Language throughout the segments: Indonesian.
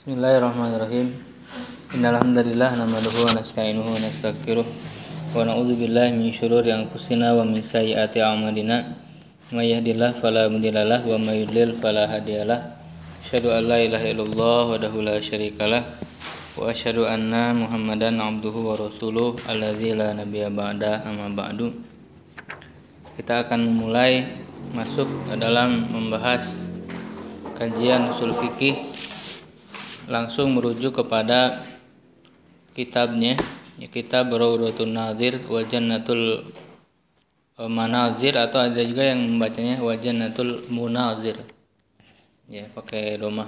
Bismillahirrahmanirrahim. Innal hamdalillah nahmaduhu wa nasta'inuhu wa nastaghfiruh wa na'udzu billahi min syururi anfusina wa min sayyiati a'malina. May yahdihillahu fala mudhillalah wa may yudlil fala hadiyalah. Asyhadu an la ilaha illallah wahdahu la syarikalah wa asyhadu anna Muhammadan abduhu wa rasuluh allazi la nabiyya ba'da amma ba'du. Kita akan mulai masuk dalam membahas kajian usul fikih, langsung merujuk kepada kitabnya, kitab Rawdatun Nadhir wa Jannatul Manazir, atau ada juga yang membacanya wa Jannatul Munazir, ya pakai domah,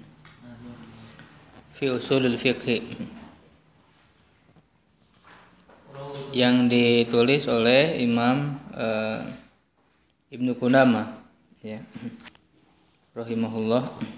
fi usulul fiqh, yang ditulis oleh Imam Ibnu Qudamah, ya rahimahullah.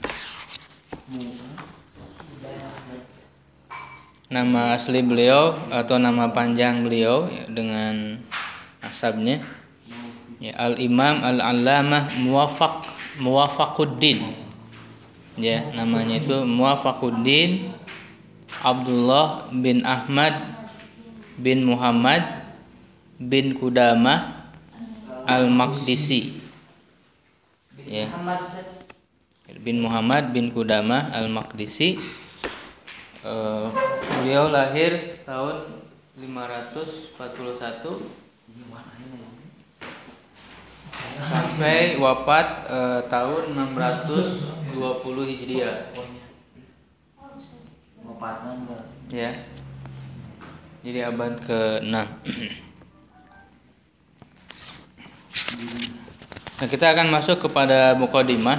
Nama asli beliau atau nama panjang beliau, ya, dengan nasabnya, ya, Al-Imam Al-Allamah Muwafaquddin, ya, namanya itu Muwafaquddin Abdullah bin Ahmad bin Muhammad bin Qudamah Al-Maqdisi, ya, bin Muhammad bin Qudamah Al-Maqdisi. Beliau lahir tahun 541 sampai wafat tahun 620 Hijriah. Ya. Jadi abad ke-6. Nah, kita akan masuk kepada muqaddimah.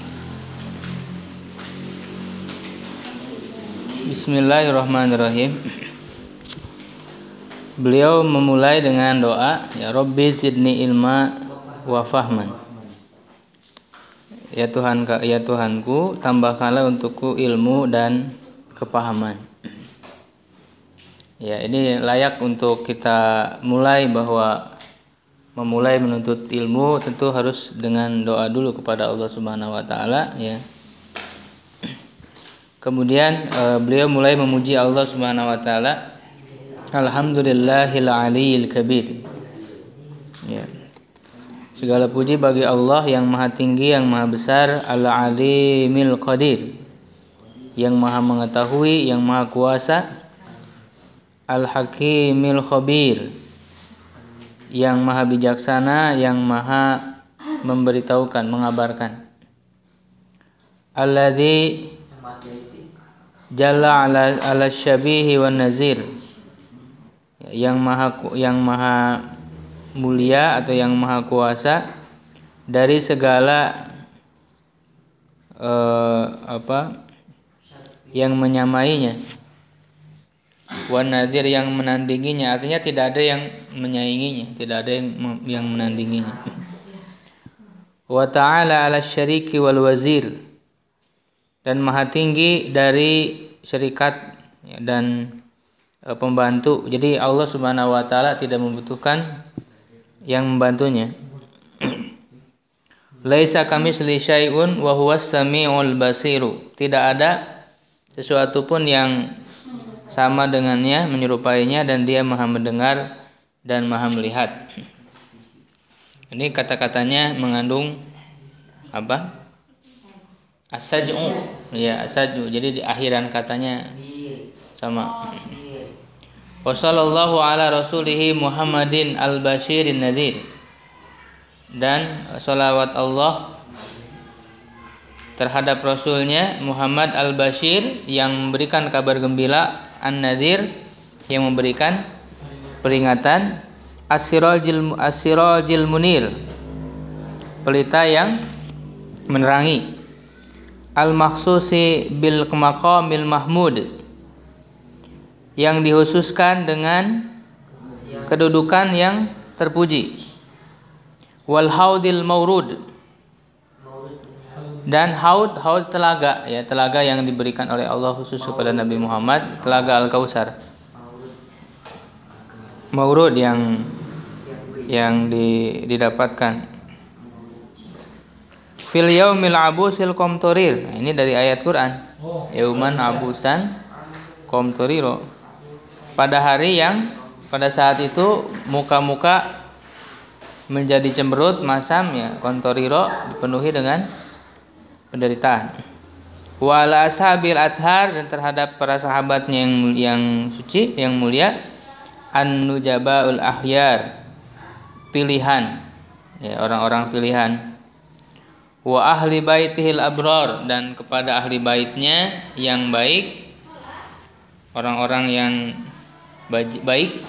Bismillahirrahmanirrahim. Beliau memulai dengan doa, ya Rabbi zidni ilma wa fahman. Ya Tuhanku, tambahkanlah untukku ilmu dan kepahaman. Ya, ini layak untuk kita mulai, bahwa memulai menuntut ilmu tentu harus dengan doa dulu kepada Allah Subhanahu wa taala, ya. Kemudian beliau mulai memuji Allah Subhanahu wa taala. Alhamdulillahil aliyil kabir. Ya. Segala puji bagi Allah yang Maha Tinggi, yang Maha Besar, Al-Alimil Qadir, yang Maha Mengetahui, yang Maha Kuasa, Al-Hakimil Khabir, yang Maha Bijaksana, yang Maha memberitahukan, mengabarkan. Alladzi Jalla ala syabihi wan nazir, yang maha mulia atau yang maha kuasa dari segala yang menyamainya, wan nazir yang menandinginya, artinya tidak ada yang menyainginya, tidak ada yang menandinginya. Wa ta'ala ala syariki wal wazir, dan maha tinggi dari syarikat, ya, dan pembantu. Jadi Allah Subhanahu wa taala tidak membutuhkan yang membantunya. Laisa kamitsli syai'un wa huwas samiul basiru. Tidak ada sesuatu pun yang sama dengannya, menyerupainya, dan dia maha mendengar dan maha melihat. Ini kata-katanya mengandung apa? As-saj'u, ya as-saj'u. Jadi di akhiran katanya sama. Wa sallallahu ala rasulih Muhammadin al-basyirin nadhir. Dan salawat Allah terhadap rasulnya Muhammad al-Basyir, yang memberikan kabar gembira, an-nadhir, yang memberikan peringatan, as-sirajil munir, pelita yang menerangi, al-makhsusi bil maqamil mahmud, yang dikhususkan dengan kedudukan yang terpuji, wal haudil maurud, dan haud telaga, ya telaga yang diberikan oleh Allah khusus kepada Nabi Muhammad, telaga Al-Kautsar, maurud yang didapatkan. Fil yaumil abusil qamtarir. Nah, ini dari ayat Quran. Yauman abusan qamtarira. Pada hari yang pada saat itu muka-muka menjadi cemberut, masam ya, qamtarira dipenuhi dengan penderitaan. Wa ala ashabil athar, dan terhadap para sahabatnya yang suci, yang mulia, an-nujabaul ahyar, pilihan ya, orang-orang pilihan. Wa ahli baitihil abrar, dan kepada ahli baitnya yang baik, orang-orang yang baik.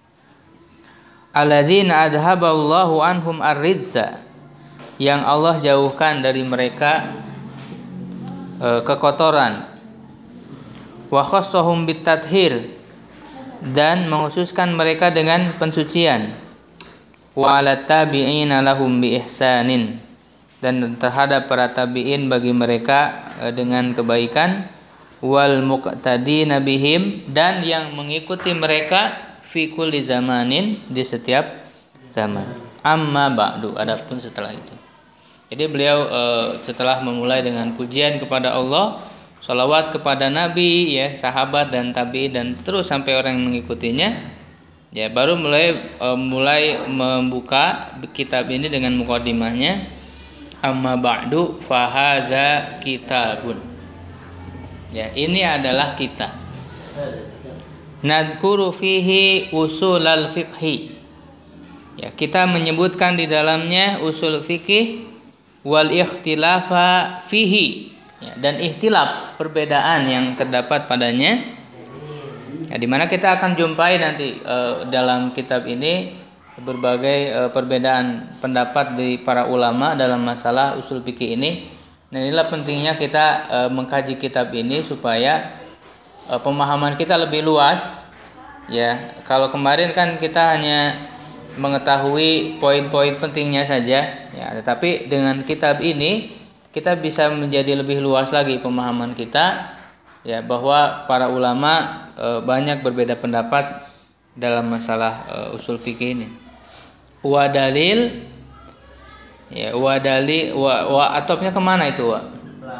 Alladzina adhaballahu anhum ar-ridza, yang Allah jauhkan dari mereka kekotoran. Wa khassahum bitathhir, dan menghususkan mereka dengan pensucian. Wa ala tabi'ina lahum bi ihsanin, dan terhadap para tabi'in bagi mereka dengan kebaikan. Wal muqtadina bihim, dan yang mengikuti mereka fi kulli zamanin, di setiap zaman. Amma ba'du, adapun setelah itu. Jadi beliau setelah memulai dengan pujian kepada Allah, salawat kepada Nabi ya, sahabat dan tabi'in, dan terus sampai orang yang mengikutinya, ya baru mulai membuka kitab ini dengan mukadimahnya. Amma ba'du fahadza kitabun. Ya, ini adalah kitab. Nadhkuru fihi usulal fiqhi. Ya, kita menyebutkan di dalamnya usul fikih wal ikhtilafa fihi. Ya, dan ikhtilaf, perbedaan yang terdapat padanya. Ya, di mana kita akan jumpai nanti dalam kitab ini berbagai perbedaan pendapat dari para ulama dalam masalah usul fikih ini. Nah, inilah pentingnya kita mengkaji kitab ini supaya pemahaman kita lebih luas. Ya, kalau kemarin kan kita hanya mengetahui poin-poin pentingnya saja. Ya, tetapi dengan kitab ini kita bisa menjadi lebih luas lagi pemahaman kita. Ya, bahwa para ulama banyak berbeda pendapat dalam masalah usul fikih ini. Wa dalil, ya, wa dalil, wa atopnya kemana itu wa?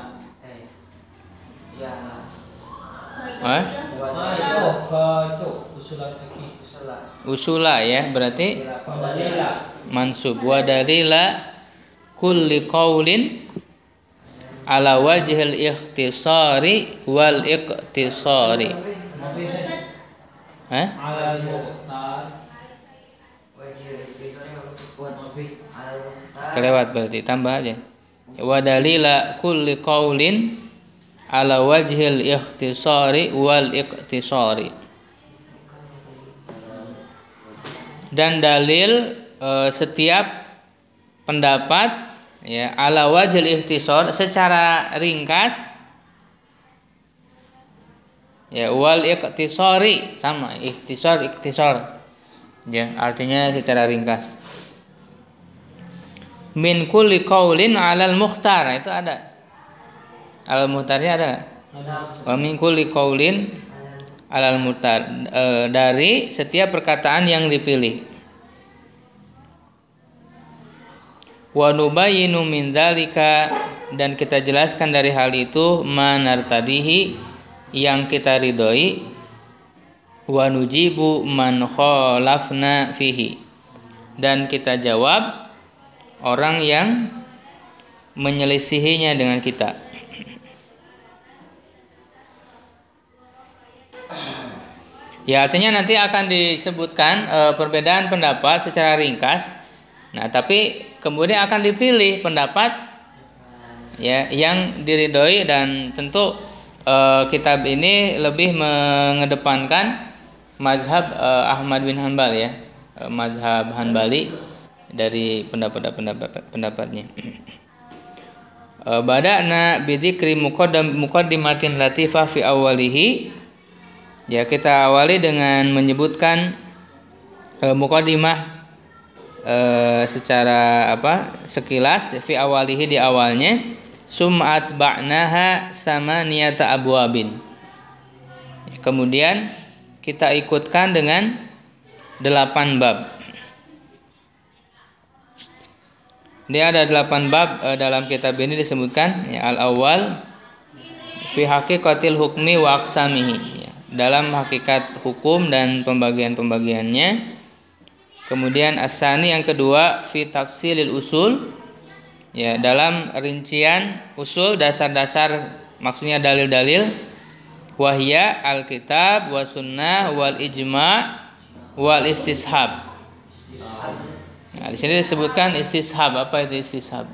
Usula ya, berarti mansub. Wa dalila kulli qaulin ala wajhil ikhtisari wal iqtisari. Kelewat berarti, tambah aja. Wa dalila kulli qaulin ala wajhil ikhtisari wal iqtisari. Dan dalil setiap pendapat ya, ala wajhil ikhtisar, secara ringkas, ya, wal iqtisari, sama, ikhtisar ya, artinya secara ringkas. Min kulli qaulin 'alal mukhtar, itu ada. Al mukhtarnya ada. Wa min kulli qaulin 'alal mukhtar, dari setiap perkataan yang dipilih. Wa nubayyinu min dzalika, dan kita jelaskan dari hal itu, manartadihi, yang kita ridhoi, wa nujibu man khalafna fihi, dan kita jawab orang yang menyelisihinya dengan kita. Ya, artinya nanti akan disebutkan perbedaan pendapat secara ringkas. Nah, tapi kemudian akan dipilih pendapat ya yang diridhoi, dan tentu kitab ini lebih mengedepankan mazhab Ahmad bin Hanbal ya, mazhab Hanbali dari pendapatnya. Bada'na bidzikri muqaddimatin latifah fi awwalihi. Ya, kita awali dengan menyebutkan muqaddimah secara sekilas, fi awalihi, di awalnya. Sum'at ba'naha samaniyata abwabin. Kemudian kita ikutkan dengan 8 bab. Dia ada 8 bab dalam kitab ini disebutkan ya, al-awwal fi haqiqatil hukmi wa aqsamihi, ya, dalam hakikat hukum dan pembagian-pembagiannya. Kemudian asani yang kedua fi tafsilil usul, ya, dalam rincian usul, dasar-dasar, maksudnya dalil-dalil. Wahya alkitab wa sunnah wal ijma wal istishab. Nah, di sini disebutkan istishab. Apa itu istishab?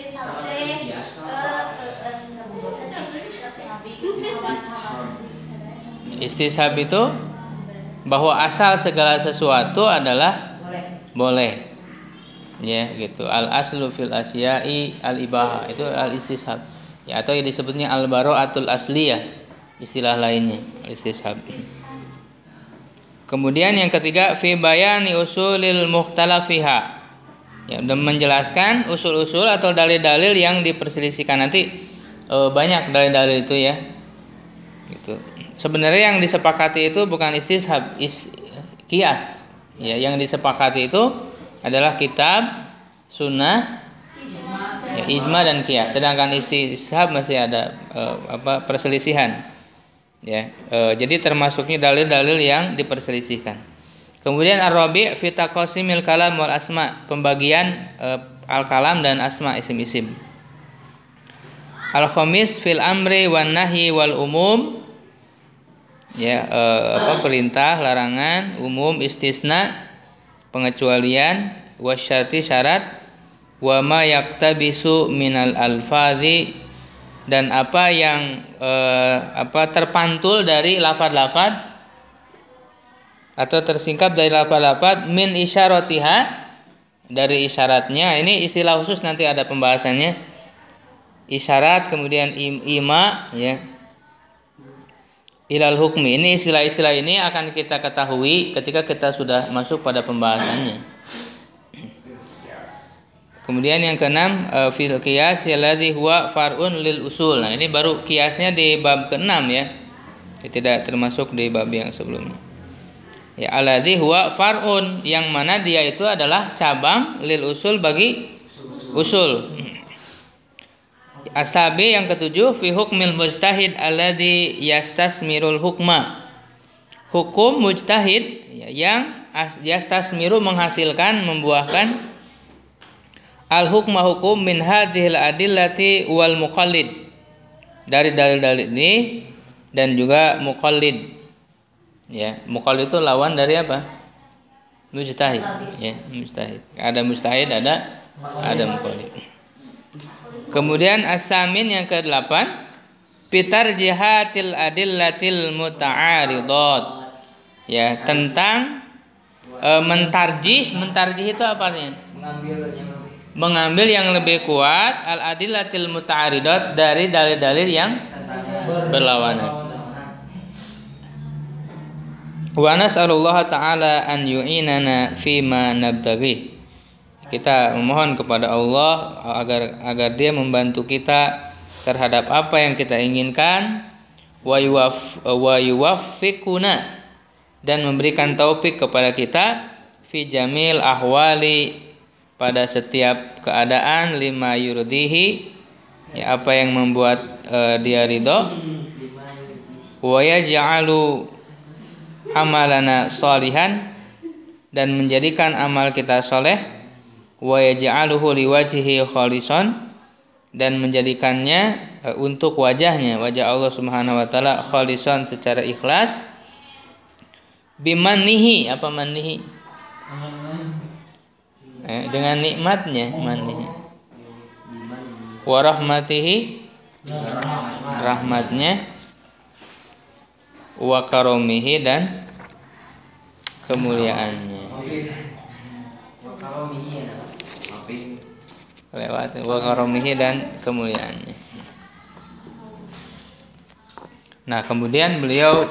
Istishab itu bahwa asal segala sesuatu adalah boleh, ya, gitu. Al aslu fil asya'i al ibaha, itu al istishab, ya, atau yang disebutnya al bara'atul asliyah, istilah lainnya istishab. Kemudian yang ketiga fi bayani usulil mukhtalafiha, ya, dan menjelaskan usul-usul atau dalil-dalil yang diperselisihkan. Nanti banyak dalil-dalil itu, ya, gitu. Sebenarnya yang disepakati itu bukan istishab, qiyas. Ya, yang disepakati itu adalah kitab, sunnah, ya, ijma dan qiyas. Sedangkan istishab masih ada perselisihan. Ya, jadi termasuknya dalil-dalil yang diperselisihkan. Kemudian ar-rabi' fi taqasimil kalam wal asma, pembagian al-kalam dan asma, isim-isim. Al-khamis fil amri wan nahyi wal umum, ya, perintah, larangan, umum, istisna, pengecualian, wasyarti, syarat, wa ma yaktabisu minal alfazi, dan apa yang terpantul dari lafaz-lafaz atau tersingkap dari lafaz-lafaz, min isyaratiha, dari isyaratnya. Ini istilah khusus, nanti ada pembahasannya. Isyarat, kemudian ima, ya, ilal hukmi. Ini istilah-istilah ini akan kita ketahui ketika kita sudah masuk pada pembahasannya. Kemudian yang keenam fil qiyas alladzi huwa far'un lil usul. Nah, ini baru kiasnya di bab ke-6, ya. Tidak termasuk di bab yang sebelumnya. Ya, alladzi huwa far'un, yang mana dia itu adalah cabang, lil usul, bagi usul. Asabi yang ketujuh fi hukmil mujtahid alladzi yastasmirul hukma, hukum mujtahid, yang yastasmiru, menghasilkan, membuahkan, al hukma, hukum, min hadhil adillati wal muqallid, dari dalil-dalil ini dan juga muqallid, ya. Muqallid itu lawan dari apa? Mujtahid, ya, mujtahid. Ada mujtahid, ada muqallid. Kemudian as-samin yang ke-8 bitarjihatil adillatil muta'aridat, ya, tentang mentarjih itu apa nih? Mengambil yang lebih kuat, al adillatil muta'aridat, dari dalil-dalil yang berlawanan. Wa nas'alullah ta'ala an yu'inana fima nabtaghi. Kita memohon kepada Allah agar Dia membantu kita terhadap apa yang kita inginkan, wa yuwaffiquna, dan memberikan taufik kepada kita, fi jamil ahwali, pada setiap keadaan, lima yurdihi, ya, apa yang membuat Dia ridho, wa yaj'alu amalana sholihan, dan menjadikan amal kita soleh, wa yaj'aluhu liwajhihi khalisan, dan menjadikannya untuk wajahnya, wajah Allah Subhanahu wa taala, khalisan, secara ikhlas, bimannihi, apa mannihi? Dengan nikmatnya, mannihi, wa rahmatihi, rahmatnya, wa karomihi, dan kemuliaannya. Lewat wa karomihi, dan kemuliaannya. Nah, kemudian beliau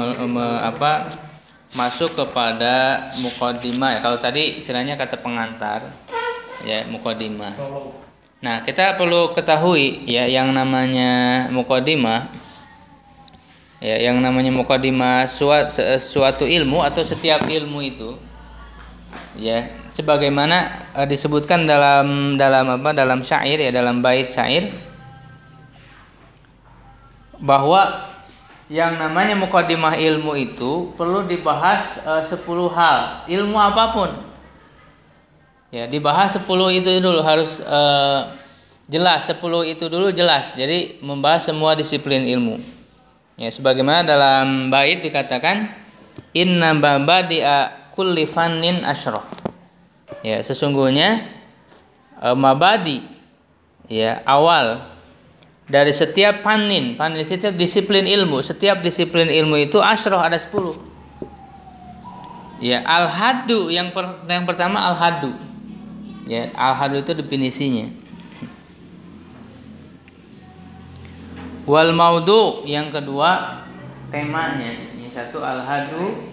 masuk kepada muqaddimah, ya. Kalau tadi istilahnya kata pengantar, ya, muqaddimah. Nah, kita perlu ketahui, ya, yang namanya muqaddimah, ya, yang namanya muqaddimah suatu ilmu atau setiap ilmu itu, ya, sebagaimana disebutkan dalam syair, ya, dalam bait syair, bahwa yang namanya muqaddimah ilmu itu perlu dibahas 10 hal, ilmu apapun. Ya, dibahas 10 itu dulu harus jelas, 10 itu dulu jelas. Jadi membahas semua disiplin ilmu. Ya, sebagaimana dalam bait dikatakan inna mabadi'a kulli fannin asyrah. Ya, sesungguhnya mabadi, ya, awal dari setiap panin, setiap disiplin ilmu, setiap disiplin ilmu itu asyrah, ada 10. Ya, al-haddu yang pertama al-haddu. Ya, al-haddu itu definisinya. Wal maudu yang kedua temanya. Yang satu al-haddu,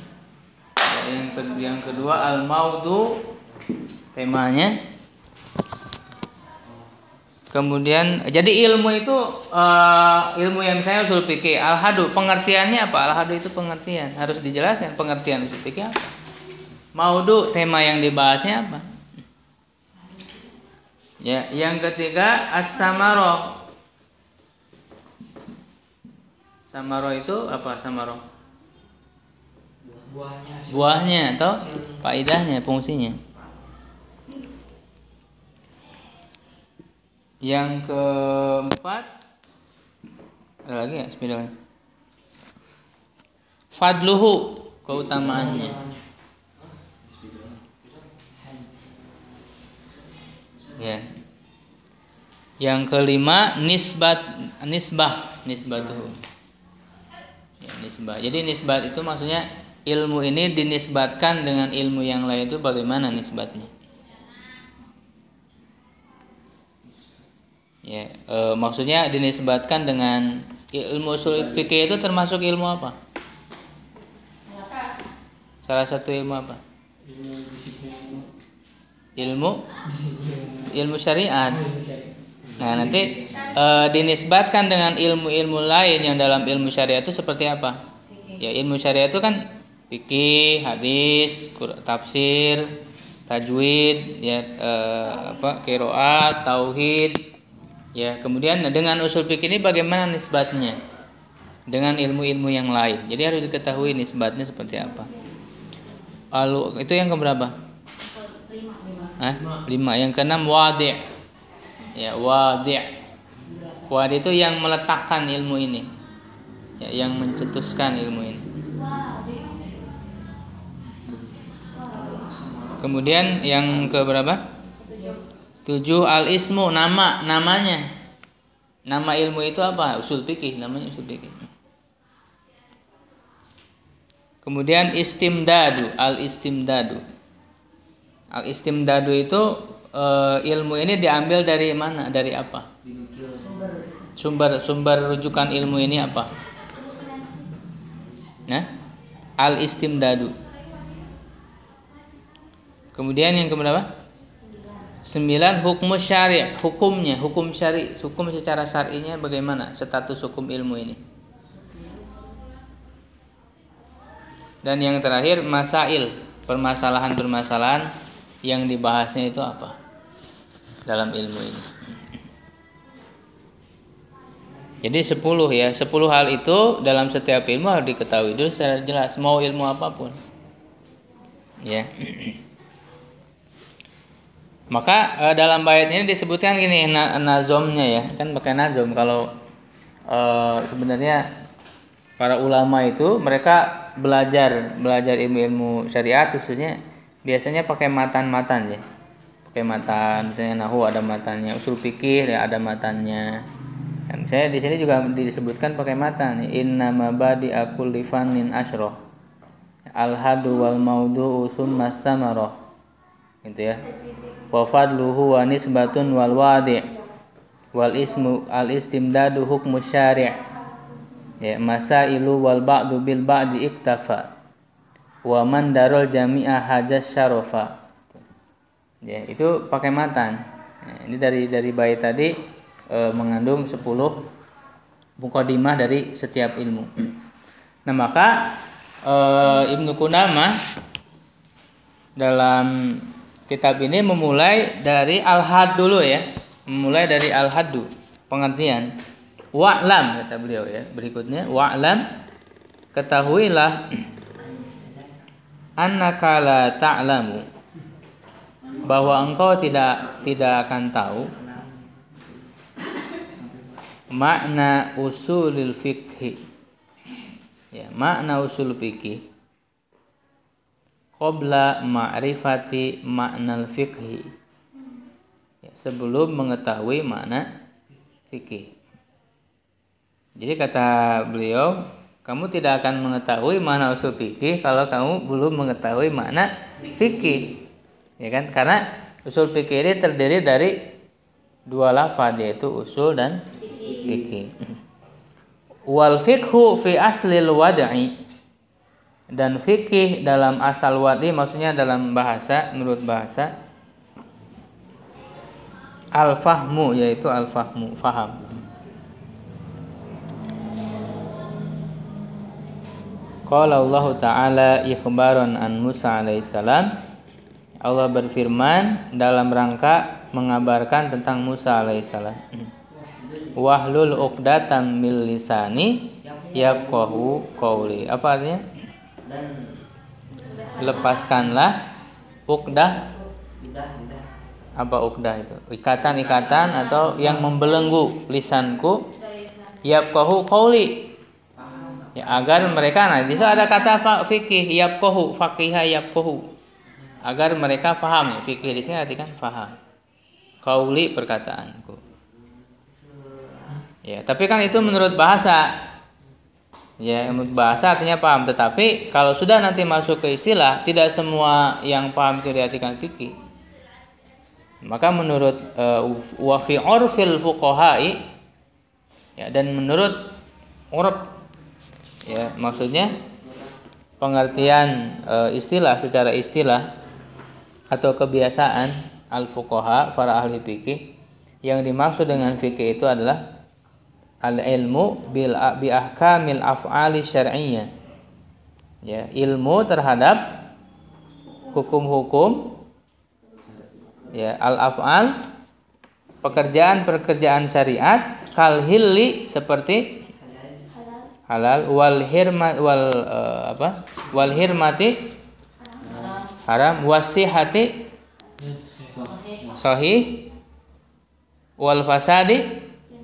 yang kedua al-maudu temanya. Kemudian jadi ilmu itu ilmu yang saya usul fikih. Al-hadu pengertiannya apa? Al-hadu itu pengertian, harus dijelaskan pengertian usul fikih apa. Maudu tema yang dibahasnya apa? Ya, yang ketiga as-samaroh. Samaroh itu apa? Samaroh buahnya atau faedahnya, fungsinya. Yang keempat ada lagi ya sepedanya. Fadluhu, keutamaannya. Ya. Yang kelima nisbatuhu. Ya, nisbah. Jadi nisbat itu maksudnya ilmu ini dinisbatkan dengan ilmu yang lain, itu bagaimana nisbatnya? Ya, maksudnya dinisbatkan dengan ilmu usul fikih itu termasuk ilmu apa? Salah satu ilmu apa? Ilmu syariat. Nah, nanti dinisbatkan dengan ilmu-ilmu lain yang dalam ilmu syariat itu seperti apa? Ya, ilmu syariat itu kan fikih, hadis, tafsir, tajwid, ya, qiraat, tauhid. Ya, kemudian dengan usul fikih ini bagaimana nisbatnya dengan ilmu-ilmu yang lain. Jadi harus diketahui nisbatnya seperti apa. Lalu itu yang keberapa? 5. Yang keenam wadi'. Ya, wadi'. Wadi' itu yang meletakkan ilmu ini. Ya, yang mencetuskan ilmu ini. Kemudian yang keberapa? 7 al-ismu, namanya. Nama ilmu itu apa? Usul fikih, namanya usul fikih. Kemudian istimdadu, al-istimdadu. Al-istimdadu itu ilmu ini diambil dari mana? Dari apa? Sumber rujukan ilmu ini apa? Nah, al-istimdadu. Kemudian yang keberapa? 9 hukum syari', hukumnya, hukum syari', hukum secara syar'inya bagaimana status hukum ilmu ini. Dan yang terakhir masail, permasalahan-permasalahan yang dibahasnya itu apa dalam ilmu ini. Jadi 10 ya, 10 hal itu dalam setiap ilmu harus diketahui dulu secara jelas, mau ilmu apapun. Ya. Maka dalam bait ini disebutkan gini nazomnya ya, kan pakai nazom. Kalau sebenarnya para ulama itu mereka belajar ilmu syariat khususnya biasanya pakai matan ya, pakai matan. Misalnya nahwu ada matannya, usul fikih ya ada matannya. Dan saya di sini juga disebutkan pakai matan. Inna mabadi'a kulli fannin asyrah, al-hadu wal maudu'u summa samarah, gitu ya. Wa fadluhu wa nisbatun wal wadi' wal ismu al istimdadu hukmu syari', ya, masailu wal ba'du bil ba'di iktafa wa man darul jami'a hajas syarafa. Ya, itu pakai matan. Nah, ini dari bait tadi mengandung 10 muqaddimah dari setiap ilmu. Nah, maka Ibnu Qudamah dalam kitab ini memulai dari al-had dulu ya. Memulai dari al-haddu, pengertian. Wa'lam kata beliau ya. Berikutnya wa'lam, ketahuilah annaka la ta'lamu, bahwa engkau tidak akan tahu makna usulil fikhi, ya, makna usul fikih qabla ma'rifati makna fikhi, ya, sebelum mengetahui makna fikih. Jadi kata beliau, kamu tidak akan mengetahui makna usul fikih kalau kamu belum mengetahui makna fikih, ya kan? Karena usul fikih ini terdiri dari dua lafaz, yaitu usul dan fikih. Wal fikhu fi aslil wad'i, dan fikih dalam asal wad'i, maksudnya dalam bahasa, menurut bahasa, al fahmu, yaitu al fahmu, faham. Qala Allah Ta'ala ikhbaran an Musa alaihissalam, Allah berfirman dalam rangka mengabarkan tentang Musa alaihissalam. Wahlul uqdatam min lisani yafqahu qawli. Apa artinya? Lepaskanlah uqdah. Apa uqdah itu? Ikatan-ikatan atau yang membelenggu lisanku, yafqahu qawli, ya, agar mereka, nah di situ ada kata fikih, yafqahu, faqiha yafqahu, agar mereka faham. Ya, fikih di sini artikan faham. Qauli, perkataanku. Ya, tapi kan itu menurut bahasa. Ya, menurut bahasa artinya paham, tetapi kalau sudah nanti masuk ke istilah, tidak semua yang paham itu diartikan fikih. Maka menurut wa fi urfil fuqaha'i, ya, dan menurut urf, ya, maksudnya pengertian istilah secara istilah atau kebiasaan al-fuqaha, para ahli fikih, yang dimaksud dengan fikih itu adalah al-ilmu bi ahkamil af'ali syar'iyyah, ya, ilmu terhadap hukum-hukum, ya, al-af'al, pekerjaan-pekerjaan syariat, kal hilli, seperti halal, wal hirmati haram, wasihati sahih, wal fasadi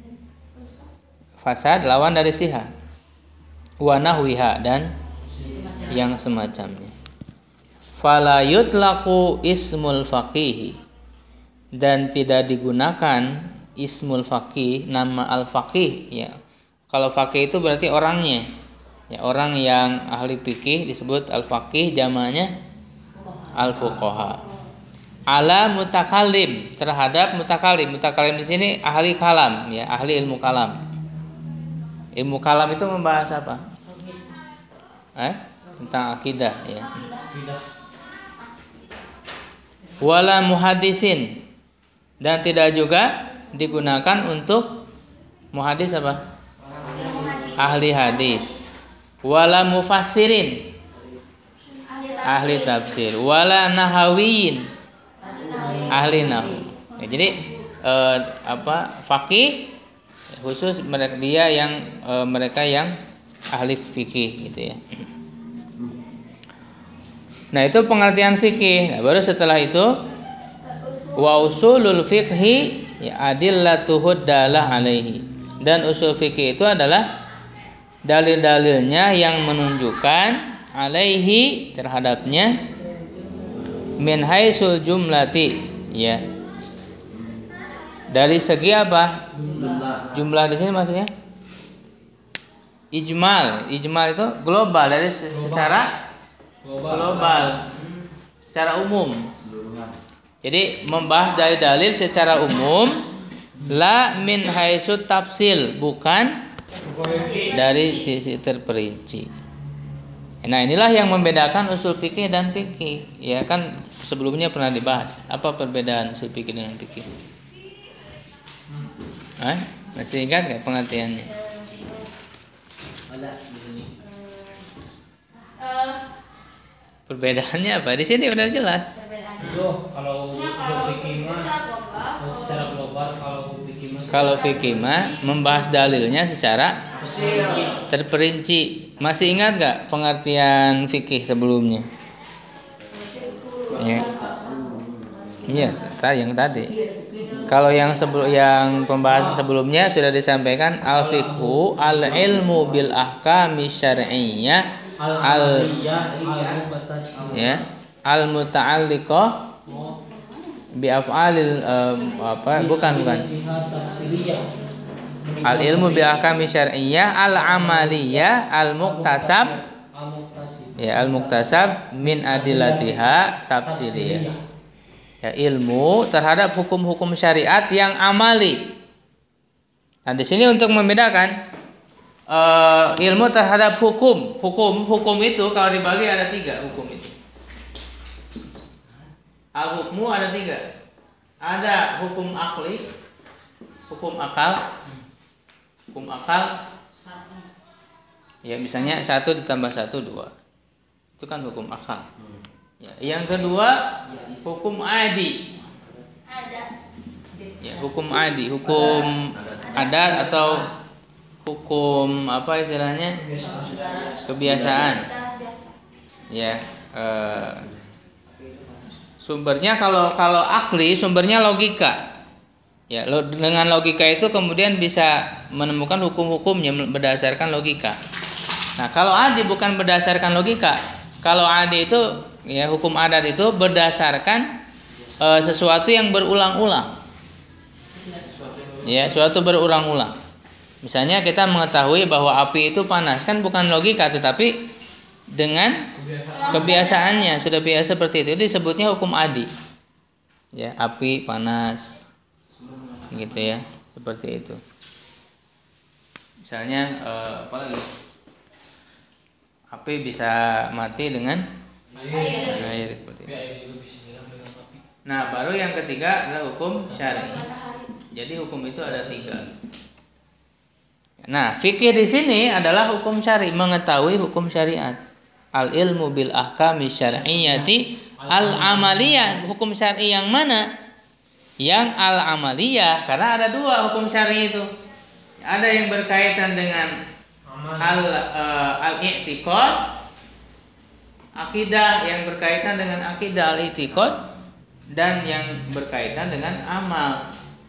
fasad, lawan dari siha, wa nahwiha, dan yang semacamnya. Fala yutlaqu ismul faqih, dan tidak digunakan ismul faqih, nama al faqih, ya. Kalau faqih itu berarti orangnya, ya, orang yang ahli fikih disebut al faqih, jamaknya al fuqaha. Ala mutakallim, terhadap mutakallim. Mutakallim di sini ahli kalam, ya, ahli ilmu kalam. Ilmu kalam itu membahas apa? Tentang akidah, ya. Wala muhadisin, dan tidak juga digunakan untuk muhadis, apa? Ahli hadis. Wala mufassirin, ahli tafsir. Wala nahawiyin, ahli nahwu. Ya, jadi faqih khusus mereka yang ahli fikih, gitu ya. Nah, itu pengertian fikih. Nah, baru setelah itu wa usulul fiqhi, ya, adillatuhud dalah alaihi, dan usul fikih itu adalah dalil-dalilnya yang menunjukkan alaihi, terhadapnya, min haisul jumlati, ya, dari segi apa? Jumlah di sini maksudnya ijmal. Ijmal itu global, dari secara global, secara umum. Jadi membahas dari dalil secara umum, la min haitsu tafsil, bukan dari sisi terperinci. Nah, inilah yang membedakan usul fikih dan fikih. Ya kan sebelumnya pernah dibahas. Apa perbedaan usul fikih dengan fikih? Masih ingat nggak pengertiannya? Perbedaannya apa? Di sini udah jelas. Kalau usul fikih mah secara global, kalau fikih mah Kalau fikih mah membahas dalilnya secara terperinci. Masih ingat nggak pengertian fikih sebelumnya? Ya. Iya, yang tadi. Kalau yang pembahasan sebelumnya sudah disampaikan al-fiqhu al-ilmu bil ahkami syar'iyyah al-muta'alliqah bi af'alil bukan al-ilmu bi ahkami syar'iyyah al-amaliyah al-muktasab min adillatiha tafsiliyah. Ya, ilmu terhadap hukum-hukum syariat yang amali. Nah, di sini untuk membedakan ilmu terhadap hukum itu kalau dibagi ada 3 hukum itu. Al-hukmu ada 3. Ada hukum akli, hukum akal. Ya, misalnya 1 ditambah 1 2. Itu kan hukum akal. Ya, yang kedua hukum adi. Ya, hukum adi, hukum adat atau hukum apa istilahnya? Kebiasaan. Ya, sumbernya kalau akli sumbernya logika. Ya, dengan logika itu kemudian bisa menemukan hukum-hukumnya berdasarkan logika. Nah, kalau adi bukan berdasarkan logika. Kalau adi itu ya, hukum adat itu berdasarkan sesuatu yang berulang-ulang. Ya, suatu berulang-ulang. Misalnya kita mengetahui bahwa api itu panas, kan bukan logika tetapi dengan kebiasaannya sudah biasa seperti itu. Disebutnya hukum adi. Ya, api panas. Gitu ya, seperti itu. Misalnya apa lagi? Api bisa mati dengan air seperti itu. Nah, baru yang ketiga adalah hukum syar'i. Jadi hukum itu ada 3. Nah, fikih di sini adalah hukum syar'i, mengetahui hukum syariat. Al ilmu bil ahkami syar'iyyati al amaliyah. Hukum syar'i yang mana? Yang al amaliyah, karena ada 2 hukum syar'i itu. Ada yang berkaitan dengan al-i'tiqad, akidah yang berkaitan dengan akidah al-i'tiqad, dan yang berkaitan dengan amal.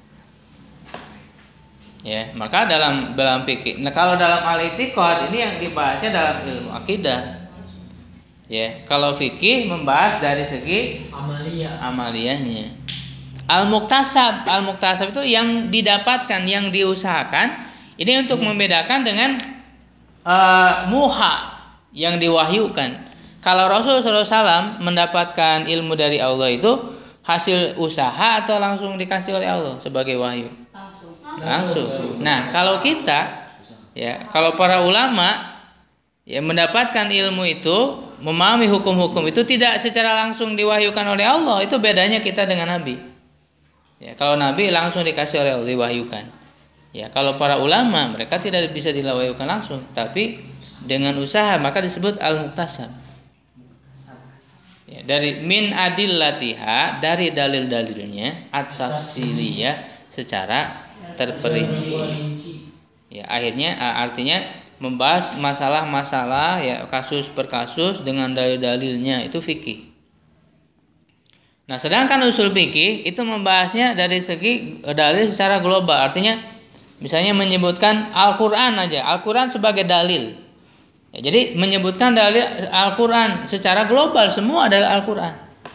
Ya, maka dalam fikih. Nah, kalau dalam al-i'tiqad ini yang dibahasnya dalam ilmu akidah. Ya, kalau fikih membahas dari segi amaliyahnya. Al-muktasab itu yang didapatkan, yang diusahakan. Ini untuk membedakan dengan muha yang diwahyukan. Kalau Rasulullah SAW mendapatkan ilmu dari Allah itu hasil usaha atau langsung dikasih oleh Allah sebagai wahyu? Langsung. Nah, kalau kita, ya, kalau para ulama ya mendapatkan ilmu itu, memahami hukum-hukum itu tidak secara langsung diwahyukan oleh Allah. Itu bedanya kita dengan Nabi. Ya, kalau Nabi langsung dikasih oleh Allah, diwahyukan. Ya, kalau para ulama mereka tidak bisa diwahyukan langsung, tapi dengan usaha, maka disebut al-muktasab. Ya, dari min adillatiha, dari dalil-dalilnya, at-tafsiliyah, secara terperinci. Ya, akhirnya artinya membahas masalah-masalah, ya, kasus per kasus dengan dalil-dalilnya, itu fikih. Nah, sedangkan usul fikih itu membahasnya dari segi dalil secara global. Artinya misalnya menyebutkan Al-Qur'an aja, Al-Qur'an sebagai dalil. Ya, jadi menyebutkan dalil Al-Qur'an secara global, semua adalah Al-Qur'an.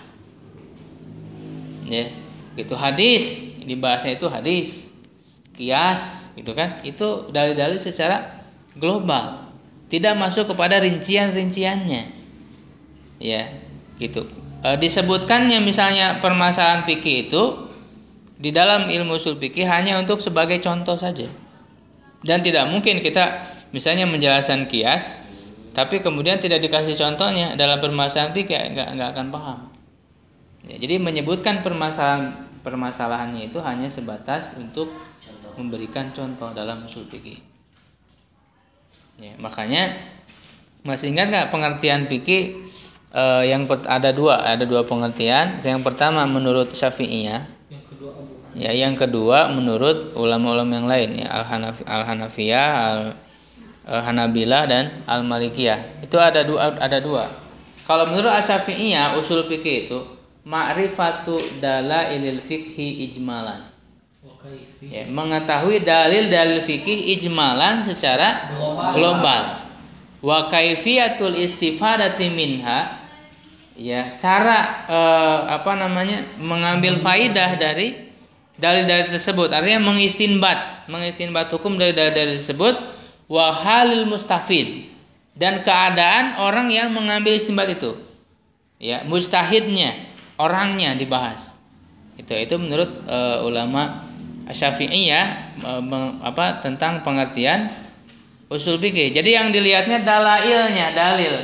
Ya, gitu. Hadis, dibahasnya itu hadis, qiyas, gitu kan? Itu dalil-dalil secara global, tidak masuk kepada rincian-rinciannya. Ya, gitu. Disebutkannya misalnya permasalahan fikih itu di dalam ilmu ushul fikih hanya untuk sebagai contoh saja. Dan tidak mungkin kita misalnya menjelaskan qiyas tapi kemudian tidak dikasih contohnya dalam permasalahan fikih, enggak akan paham. Ya, jadi menyebutkan permasalahannya itu hanya sebatas untuk memberikan contoh dalam ushul fikih. Ya, makanya masih ingat enggak pengertian fikih ada dua pengertian. Yang pertama menurut Syafi'iyah, Ya, yang kedua menurut ulama-ulama yang lain ya, Al-Hanafiyah, Al-Hanabilah dan Al-Malikiyah. Itu ada dua. Kalau menurut Asy-Syafi'iyah usul fikih itu ma'rifatu dalailil fikhi ijmalan. Ya, mengetahui dalil-dalil fikih ijmalan secara global. Wa kaifiyatul istifadati minha, ya, cara mengambil faidah dari dalil-dalil tersebut, artinya mengistinbat hukum dari dalil-dalil tersebut, wa halil mustafid, dan keadaan orang yang mengambil istinbat itu, ya, mustahidnya, orangnya dibahas. Itu menurut ulama Syafi'iyah tentang pengertian usul fikih. Jadi yang dilihatnya dalailnya,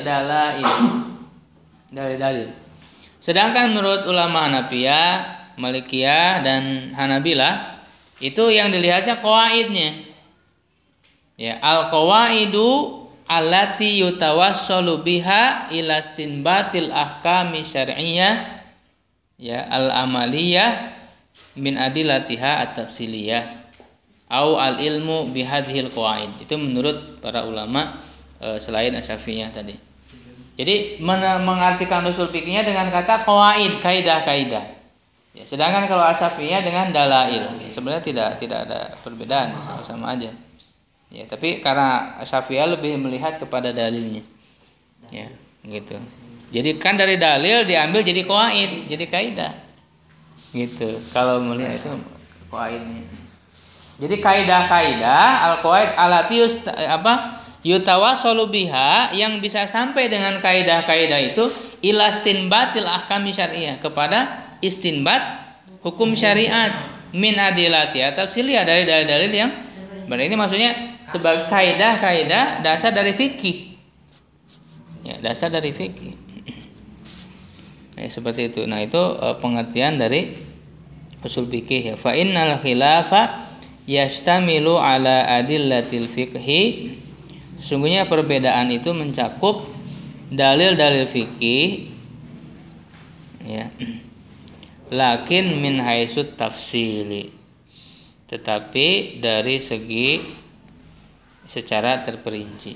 dalil. Sedangkan menurut ulama Hanafiyah, Malikiyah dan Hanabilah itu yang dilihatnya qawaidnya. Ya, al-qawaidu allati yutawassalu biha ila istinbatil ahkami syar'iyyah, ya, al-amaliyah min adillatiha at-tafsiliyah au al-ilmu bihadhil qawaid. Itu menurut para ulama selain Asy-Syafi'iyah tadi. Jadi mengartikan usul fikihnya dengan kata qawaid, kaidah-kaidah. Ya, sedangkan kalau Asy-Syafi'iyah dengan dalail, ya, sebenarnya tidak ada perbedaan, sama-sama aja. Ya, tapi karena Asy-Syafi'iyah lebih melihat kepada dalilnya. Ya, gitu. Jadi kan dari dalil diambil jadi qawaid, jadi kaidah. Gitu. Kalau melihat itu qawaidnya. Jadi kaidah-kaidah al-qawaid allati yutawassalu biha, yang bisa sampai dengan kaidah-kaidah itu ila istinbatil ahkami syar'iyyah, kepada istinbat hukum syariat min adillati tafsiliyah, dari dalil-dalil yang benar. Ini maksudnya sebagai kaidah-kaidah dasar dari fikih. Ya, dasar dari fikih. Ya, seperti itu. Nah, itu pengertian dari usul fikih ya. Fa innal khilafa yastamilu ala adillatil fiqhi. Sungguhnya perbedaan itu mencakup dalil-dalil fikih, ya. Lakin min haitsut tafsili, tetapi dari segi secara terperinci.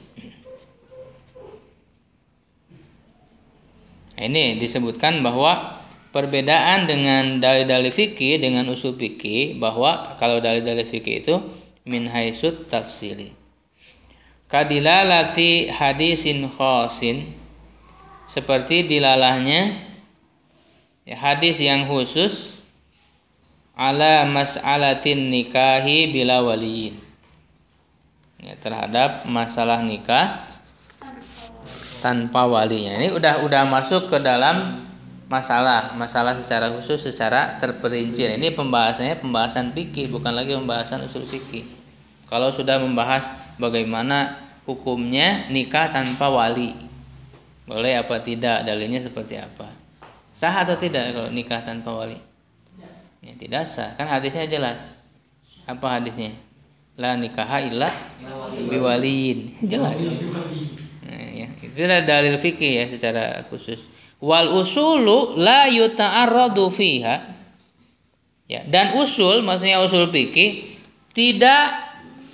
Ini disebutkan bahwa perbedaan dengan dalil-dalil fikih dengan usul fikih, bahwa kalau dalil-dalil fikih itu min haitsut tafsili. Kadilalati hadisin khosin, seperti dilalahnya, ya, hadis yang khusus ala mas'alatin nikahi bila waliyin, ya, terhadap masalah nikah tanpa walinya. Ini udah masuk ke dalam masalah secara khusus, secara terperinci. Ini pembahasan fikih, bukan lagi pembahasan usul fikih. Kalau sudah membahas bagaimana hukumnya nikah tanpa wali, boleh apa tidak, dalilnya seperti apa, sah atau tidak kalau nikah tanpa wali? Ya, tidak sah, kan hadisnya jelas. Apa hadisnya? La nikaha illa biwaliyin, jelas. Nah, ya, itu adalah dalil fikih ya secara khusus. Wal usulu la yuta'arradu fiha, ya, dan usul, maksudnya usul fikih tidak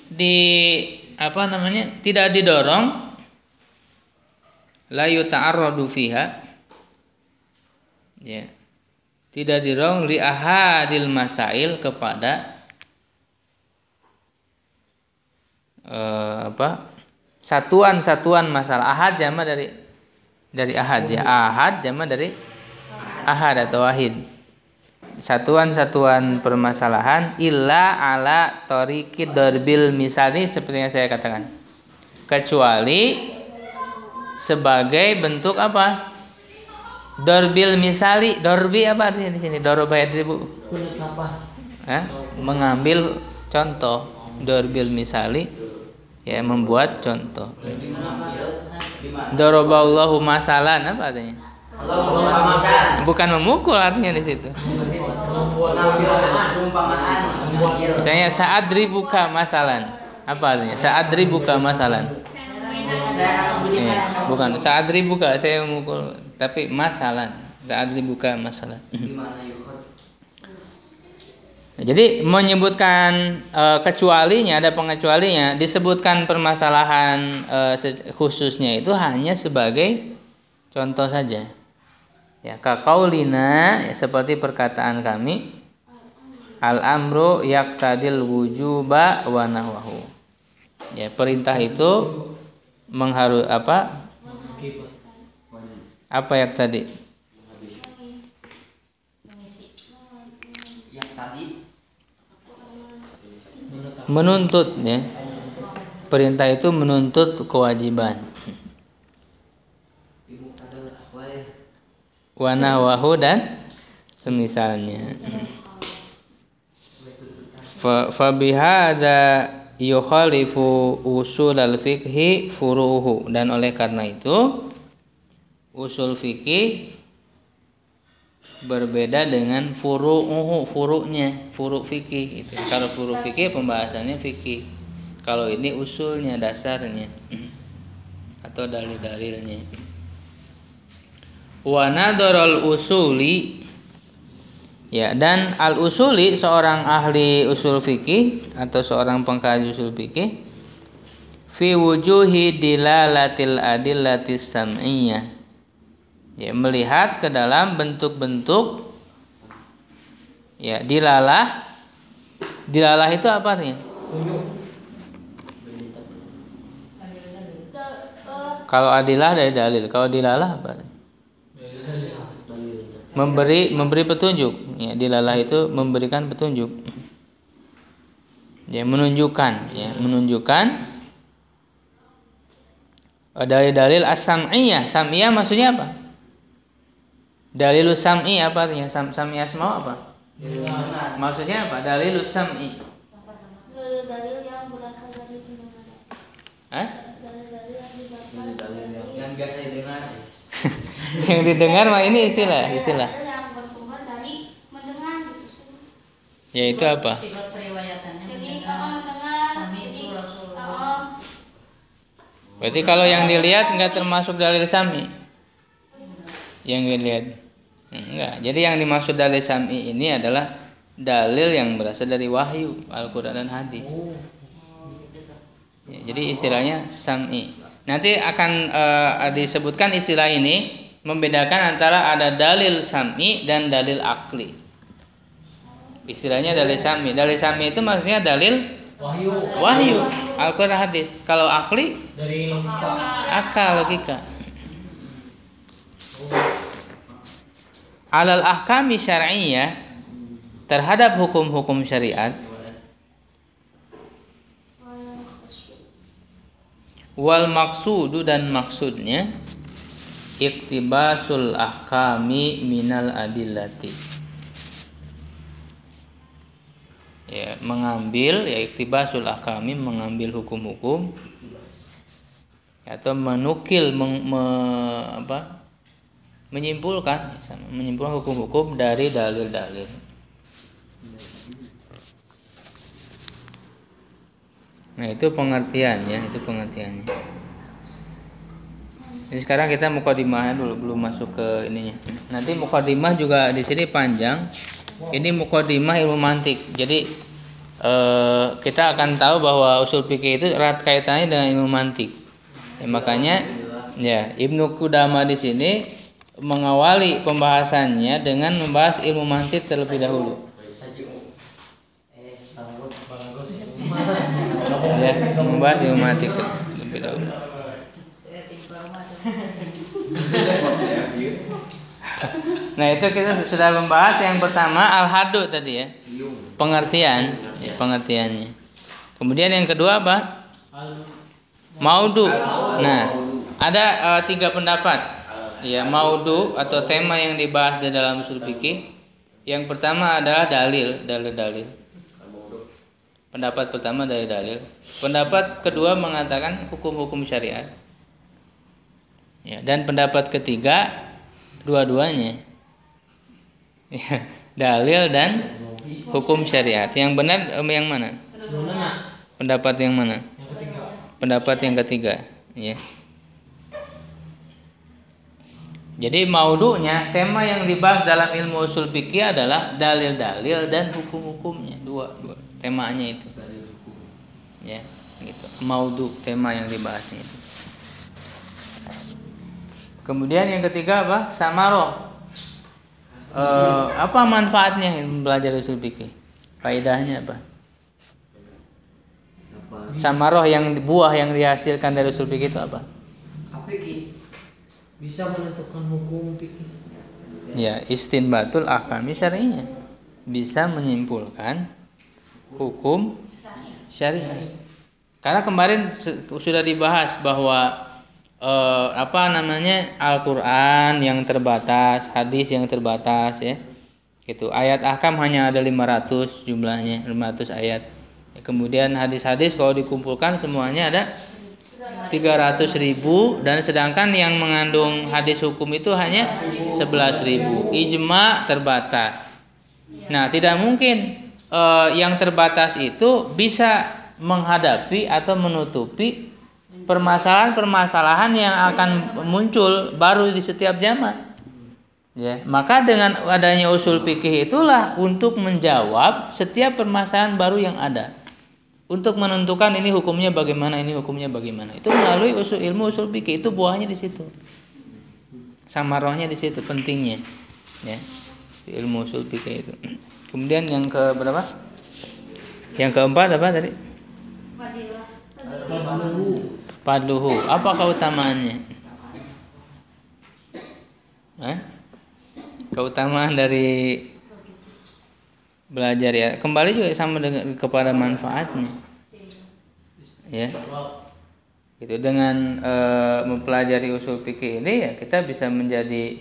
tidak didorong, la yuta'arradu fiha, ya, tidak didorong li ahadil masail, kepada satuan-satuan masalah. Ahad jama dari ahad, ya, ahad jama dari ahad atau wahid, satuan-satuan permasalahan, illa ala tariqid darbil misali, seperti yang saya katakan, kecuali sebagai bentuk apa? Darbil misali. Darbi apa artinya di sini? Darba yadribu. Mengambil contoh. Darbil misali, ya, membuat contoh. Daraballahu masalan, apa artinya? Bukan memukul artinya di situ. Misalnya saat ribuka masalan, apa artinya? Saat ribuka masalan. Bukan saat ribuka saya memukul, tapi masalan. Saat ribuka masalan. Jadi menyebutkan kecualinya, ada pengecualinya, disebutkan permasalahan khususnya itu hanya sebagai contoh saja. Ya, kaqaulina, ya, seperti perkataan kami, al-amru yaqtadil wujuba wa nahwahu. Ya, perintah itu mengharus apa? Apa yang tadi? Menuntut, ya. Perintah itu menuntut kewajiban. Wa nahwahu dan semisalnya. Fa bihadza yukhalifu usul al-fiqhi furu'uhu, dan oleh karena itu usul fikih berbeda dengan furu'uhu, furu'nya, furu' fikih itu. Kalau furu' fikih pembahasannya fikih. Kalau ini usulnya, dasarnya atau dalil-dalilnya. Wa nadharul usuli, ya, dan al-usuli seorang ahli usul fikih atau seorang pengkaji usul fikih fi wujuhi dilalatil adillatis sam'iyah, ya, melihat ke dalam bentuk-bentuk, ya, dilalah. Dilalah itu apa artinya? Kalau adilah dari dalil, kalau dilalah apa? Memberi petunjuk. Ya, dilalah itu memberikan petunjuk. Ya, menunjukkan, ya, menunjukkan dalil-dalil as-sam'iyah. Sam'iyah maksudnya apa? Dalilus sam'i apa artinya? Sam'i asma apa? Maksudnya apa? Dalilus sam'i. Dalil yang berasal dari pendengaran. Dalil yang biasa didengar. Yang didengar mah ini istilah. Yang bersumber dari mendengar gitu. Ya, itu apa? Sifat periwayatannya mendengar. Sami itu Rasulullah. Berarti kalau yang dilihat enggak termasuk dalil sami. Yang dilihat enggak. Jadi yang dimaksud dalil sami ini adalah dalil yang berasal dari wahyu, Al-Qur'an dan hadis. Ya, jadi istilahnya sami. Nanti akan disebutkan istilah ini membedakan antara ada dalil sami dan dalil akli. Istilahnya dalil sami. Dalil sami itu maksudnya dalil wahyu, Al-Qur'an hadis. Kalau akli dari logika. Akal, logika. Alal ahkami syar'iyyah, terhadap hukum-hukum syariat, wal maksudu, dan maksudnya, iktibasul ahkami minal adillati, ya, mengambil, ya, iktibasul ahkami, mengambil hukum-hukum atau menukil, menyimpulkan hukum-hukum dari dalil-dalil. Nah, itu pengertiannya, Jadi sekarang kita mukadimah dulu, belum masuk ke ininya. Nanti mukadimah juga di sini panjang. Ini mukadimah ilmu mantik. Jadi kita akan tahu bahwa usul fikih itu erat kaitannya dengan ilmu mantik. Ya, makanya, ya, Ibnu Qudamah di sini mengawali pembahasannya dengan membahas ilmu mantik terlebih dahulu. Ya, membahas ilmu mantik terlebih dahulu. Nah, itu kita sudah membahas yang pertama al-hadu tadi, ya. Pengertian, ya, pengertiannya. Kemudian yang kedua apa? Maudu. Nah, ada 3 pendapat. Ya, maudu atau tema yang dibahas di dalam usul fikih. Yang pertama adalah dalil. Pendapat pertama dari dalil. Pendapat kedua mengatakan hukum-hukum syariat. Ya, dan pendapat ketiga dua-duanya. Ya, dalil dan hukum syariat. Yang benar yang mana? Pendapat yang mana? Pendapat yang ketiga, ya. Jadi maudu'nya, tema yang dibahas dalam ilmu usul fikih adalah dalil-dalil dan hukum-hukumnya. Dua temanya itu. Ya, gitu. Maudu, tema yang dibahasnya itu. Kemudian yang ketiga apa? Samaroh. Apa manfaatnya belajar usul fikih? Faedahnya apa? Samaroh, yang buah yang dihasilkan dari usul fikih itu apa? Fikih bisa menentukan hukum fikih. Ya, istinbatul ahkami syar'iyyah. Bisa menyimpulkan hukum syariah. Karena kemarin sudah dibahas bahwa Al-Qur'an yang terbatas, hadis yang terbatas ya. Gitu. Ayat ahkam hanya ada 500 jumlahnya, 500 ayat. Kemudian hadis-hadis kalau dikumpulkan semuanya ada 300.000, dan sedangkan yang mengandung hadis hukum itu hanya 11.000. Ijma terbatas. Nah, tidak mungkin yang terbatas itu bisa menghadapi atau menutupi permasalahan-permasalahan yang akan muncul baru di setiap zaman. Ya, maka dengan adanya usul fikih itulah untuk menjawab setiap permasalahan baru yang ada. Untuk menentukan ini hukumnya bagaimana, ini hukumnya bagaimana. Itu melalui ilmu usul fikih, itu buahnya di situ. Samarohnya di situ, pentingnya. Ya. Ilmu usul fikih itu. Kemudian yang ke berapa? Yang keempat apa tadi? Fadluhu. Apa keutamaannya? Keutamaan dari belajar ya, kembali juga sama dengan kepada manfaatnya. Ya. Gitu, dengan mempelajari usul fikih ini ya kita bisa menjadi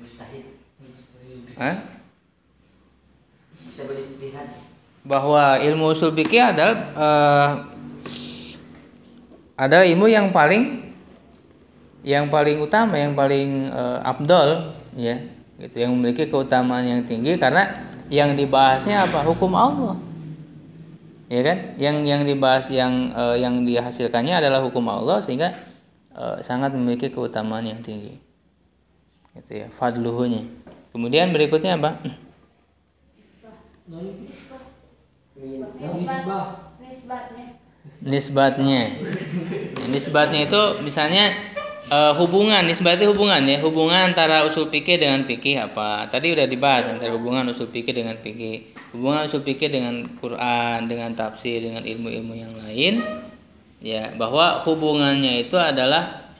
Bisa beristihad. Bahwa ilmu usul fikih adalah ilmu yang paling utama, yang paling afdol ya, gitu, yang memiliki keutamaan yang tinggi karena yang dibahasnya apa? Hukum Allah. Ya kan? Yang dibahas yang dihasilkannya adalah hukum Allah, sehingga sangat memiliki keutamaan yang tinggi. Gitu ya, fadluhunya. Kemudian berikutnya apa? Nisbatnya. Nisbatnya itu misalnya hubungan, nisbatnya hubungan ya, hubungan antara usul fikih dengan fikih apa? Tadi udah dibahas antara hubungan usul fikih dengan fikih, hubungan usul fikih dengan Quran, dengan tafsir, dengan ilmu-ilmu yang lain. Ya, bahwa hubungannya itu adalah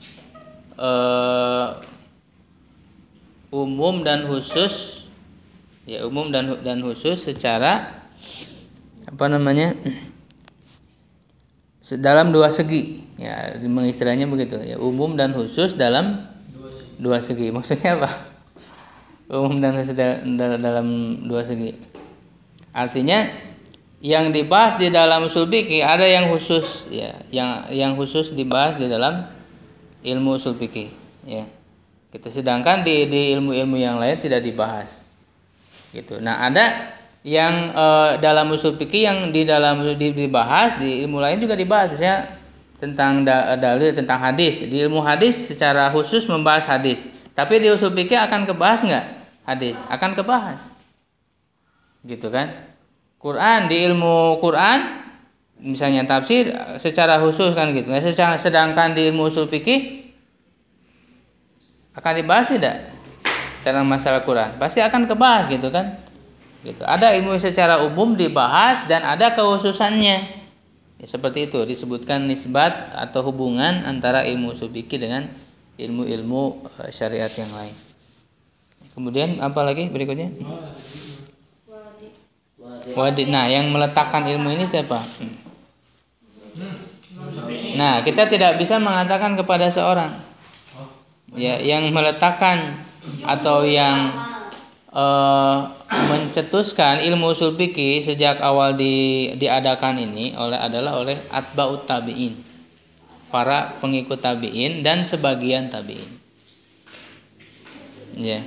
umum dan khusus. Ya, umum dan khusus secara dalam dua segi, ya mengistilahnya begitu ya, umum dan khusus dalam dua segi. Maksudnya apa? Umum dan khusus dalam dua segi. Artinya yang dibahas di dalam usul fikih ada yang khusus ya, yang khusus dibahas di dalam ilmu usul fikih ya. Gitu. Sedangkan di ilmu-ilmu yang lain tidak dibahas. Gitu. Nah, ada yang dalam usul fikih yang dibahas, di ilmu lain juga dibahas, misalnya tentang dalil, tentang hadis. Di ilmu hadis secara khusus membahas hadis, tapi di usul fikih akan kebahas nggak hadis? Akan kebahas, gitu kan? Quran, di ilmu Quran misalnya tafsir secara khusus kan gitu. Nah, sedangkan di ilmu usul fikih akan dibahas tidak dalam masalah Quran? Pasti akan kebahas, gitu kan? Gitu. Ada ilmu secara umum dibahas dan ada kekhususannya. Ya, seperti itu disebutkan nisbat atau hubungan antara ilmu usul fikih dengan ilmu-ilmu syariat yang lain. Kemudian apa lagi berikutnya? Wadi. Nah, yang meletakkan ilmu ini siapa? Nah, kita tidak bisa mengatakan kepada seorang ya yang meletakkan atau yang mencetuskan ilmu usul fikih sejak awal diadakan ini adalah oleh atba'ut tabi'in, para pengikut tabi'in dan sebagian tabi'in. Ya.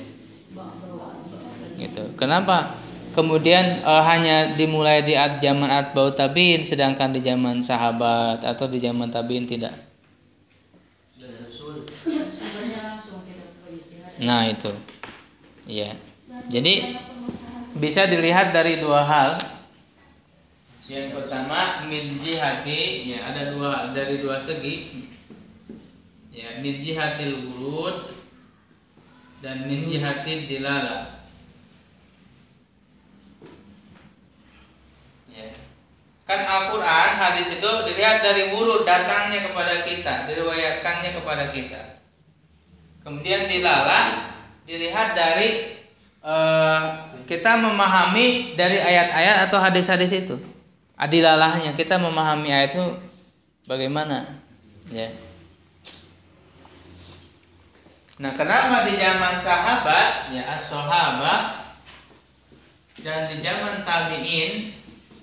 Gitu. Kenapa kemudian hanya dimulai di zaman atba'ut tabi'in sedangkan di zaman sahabat atau di zaman tabi'in tidak? Sumbernya langsung kita perlu istihad. Nah itu, ya. Jadi bisa dilihat dari dua hal. Yang pertama min jihati, ya ada dari dua segi. Ya, min jihatil wurud dan min jihatil dilala. Ya. Kan Al-Quran hadis itu dilihat dari wurud datangnya kepada kita, diriwayatkannya kepada kita. Kemudian dilala dilihat dari kita memahami dari ayat-ayat atau hadis-hadis itu. Adilalahnya kita memahami ayat itu bagaimana, ya. Nah, kenapa di zaman sahabat, ya as-sahabah, dan di zaman tabi'in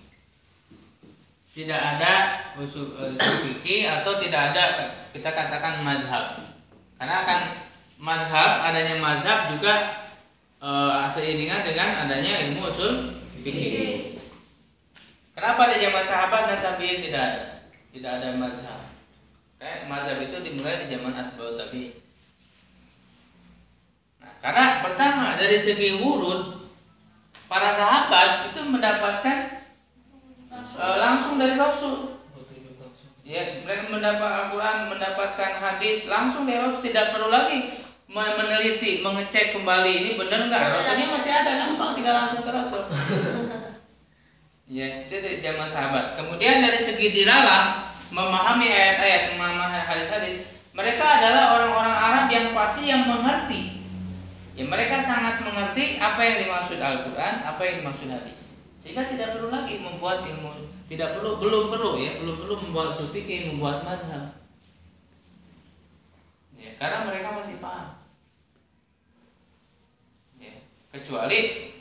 tidak ada usul fikih atau tidak ada kita katakan mazhab. Karena kan adanya mazhab juga seiringan dengan adanya ilmu usul fikih. Kenapa di zaman sahabat dan tabi'in tidak ada mazhab? Mazhab itu dimulai di zaman atba'ut tabi'in. Nah, karena pertama dari segi wurud para sahabat itu mendapatkan langsung dari Rasul. Ya, mereka mendapat Al-Quran, mendapatkan hadis langsung dari Rasul, tidak perlu lagi meneliti, mengecek kembali ini benar nggak. Rasulnya masih ada, gampang tinggal langsung ke Rasul. Ya, itu dari zaman sahabat. Kemudian dari segi dilalah, memahami ayat-ayat, memahami hadis-hadis, mereka adalah orang-orang Arab yang pasti yang mengerti. Ya, mereka sangat mengerti apa yang dimaksud Al-Quran, apa yang dimaksud hadis. Sehingga tidak perlu lagi membuat ilmu, belum perlu membuat usul fikih, membuat mazhab. Ya, karena mereka masih paham. Ya, kecuali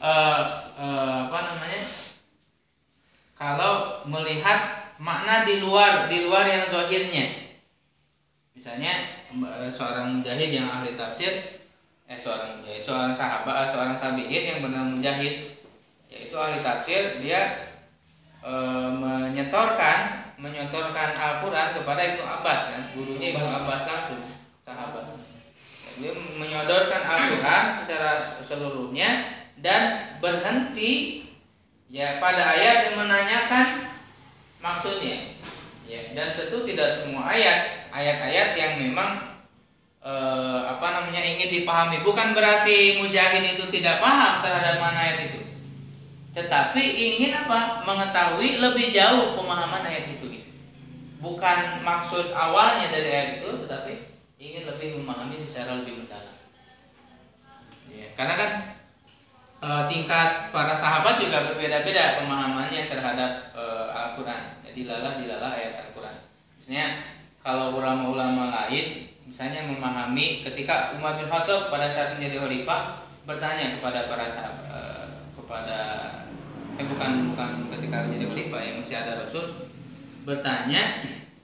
kalau melihat makna di luar yang zahirnya. Misalnya seorang mujahid yang ahli tafsir, seorang sahabat, seorang tabi'in yang benar mujahid, yaitu ahli tafsir, dia menyetorkan Al-Quran kepada Ibnu Abbas, kan? Gurunya Ibnu Abbas langsung, sahabat. Dia menyodorkan Al-Quran secara seluruhnya dan berhenti ya pada ayat yang menanyakan maksudnya. Ya, dan tentu tidak semua ayat-ayat yang memang ingin dipahami. Bukan berarti mujahid itu tidak paham terhadap makna ayat itu, tetapi ingin mengetahui lebih jauh pemahaman ayat itu gitu. Bukan maksud awalnya dari ayat itu, tetapi ingin lebih memahami secara lebih mendalam. Ya, karena kan tingkat para sahabat juga berbeda-beda pemahamannya terhadap Al-Quran. Jadi dilalah ayat Al-Quran. Misalnya kalau ulama-ulama lain misalnya memahami ketika Umar bin Khattab pada saat menjadi khalifah bertanya kepada para sahabat, bukan ketika menjadi khalifah, yang masih ada Rasul, bertanya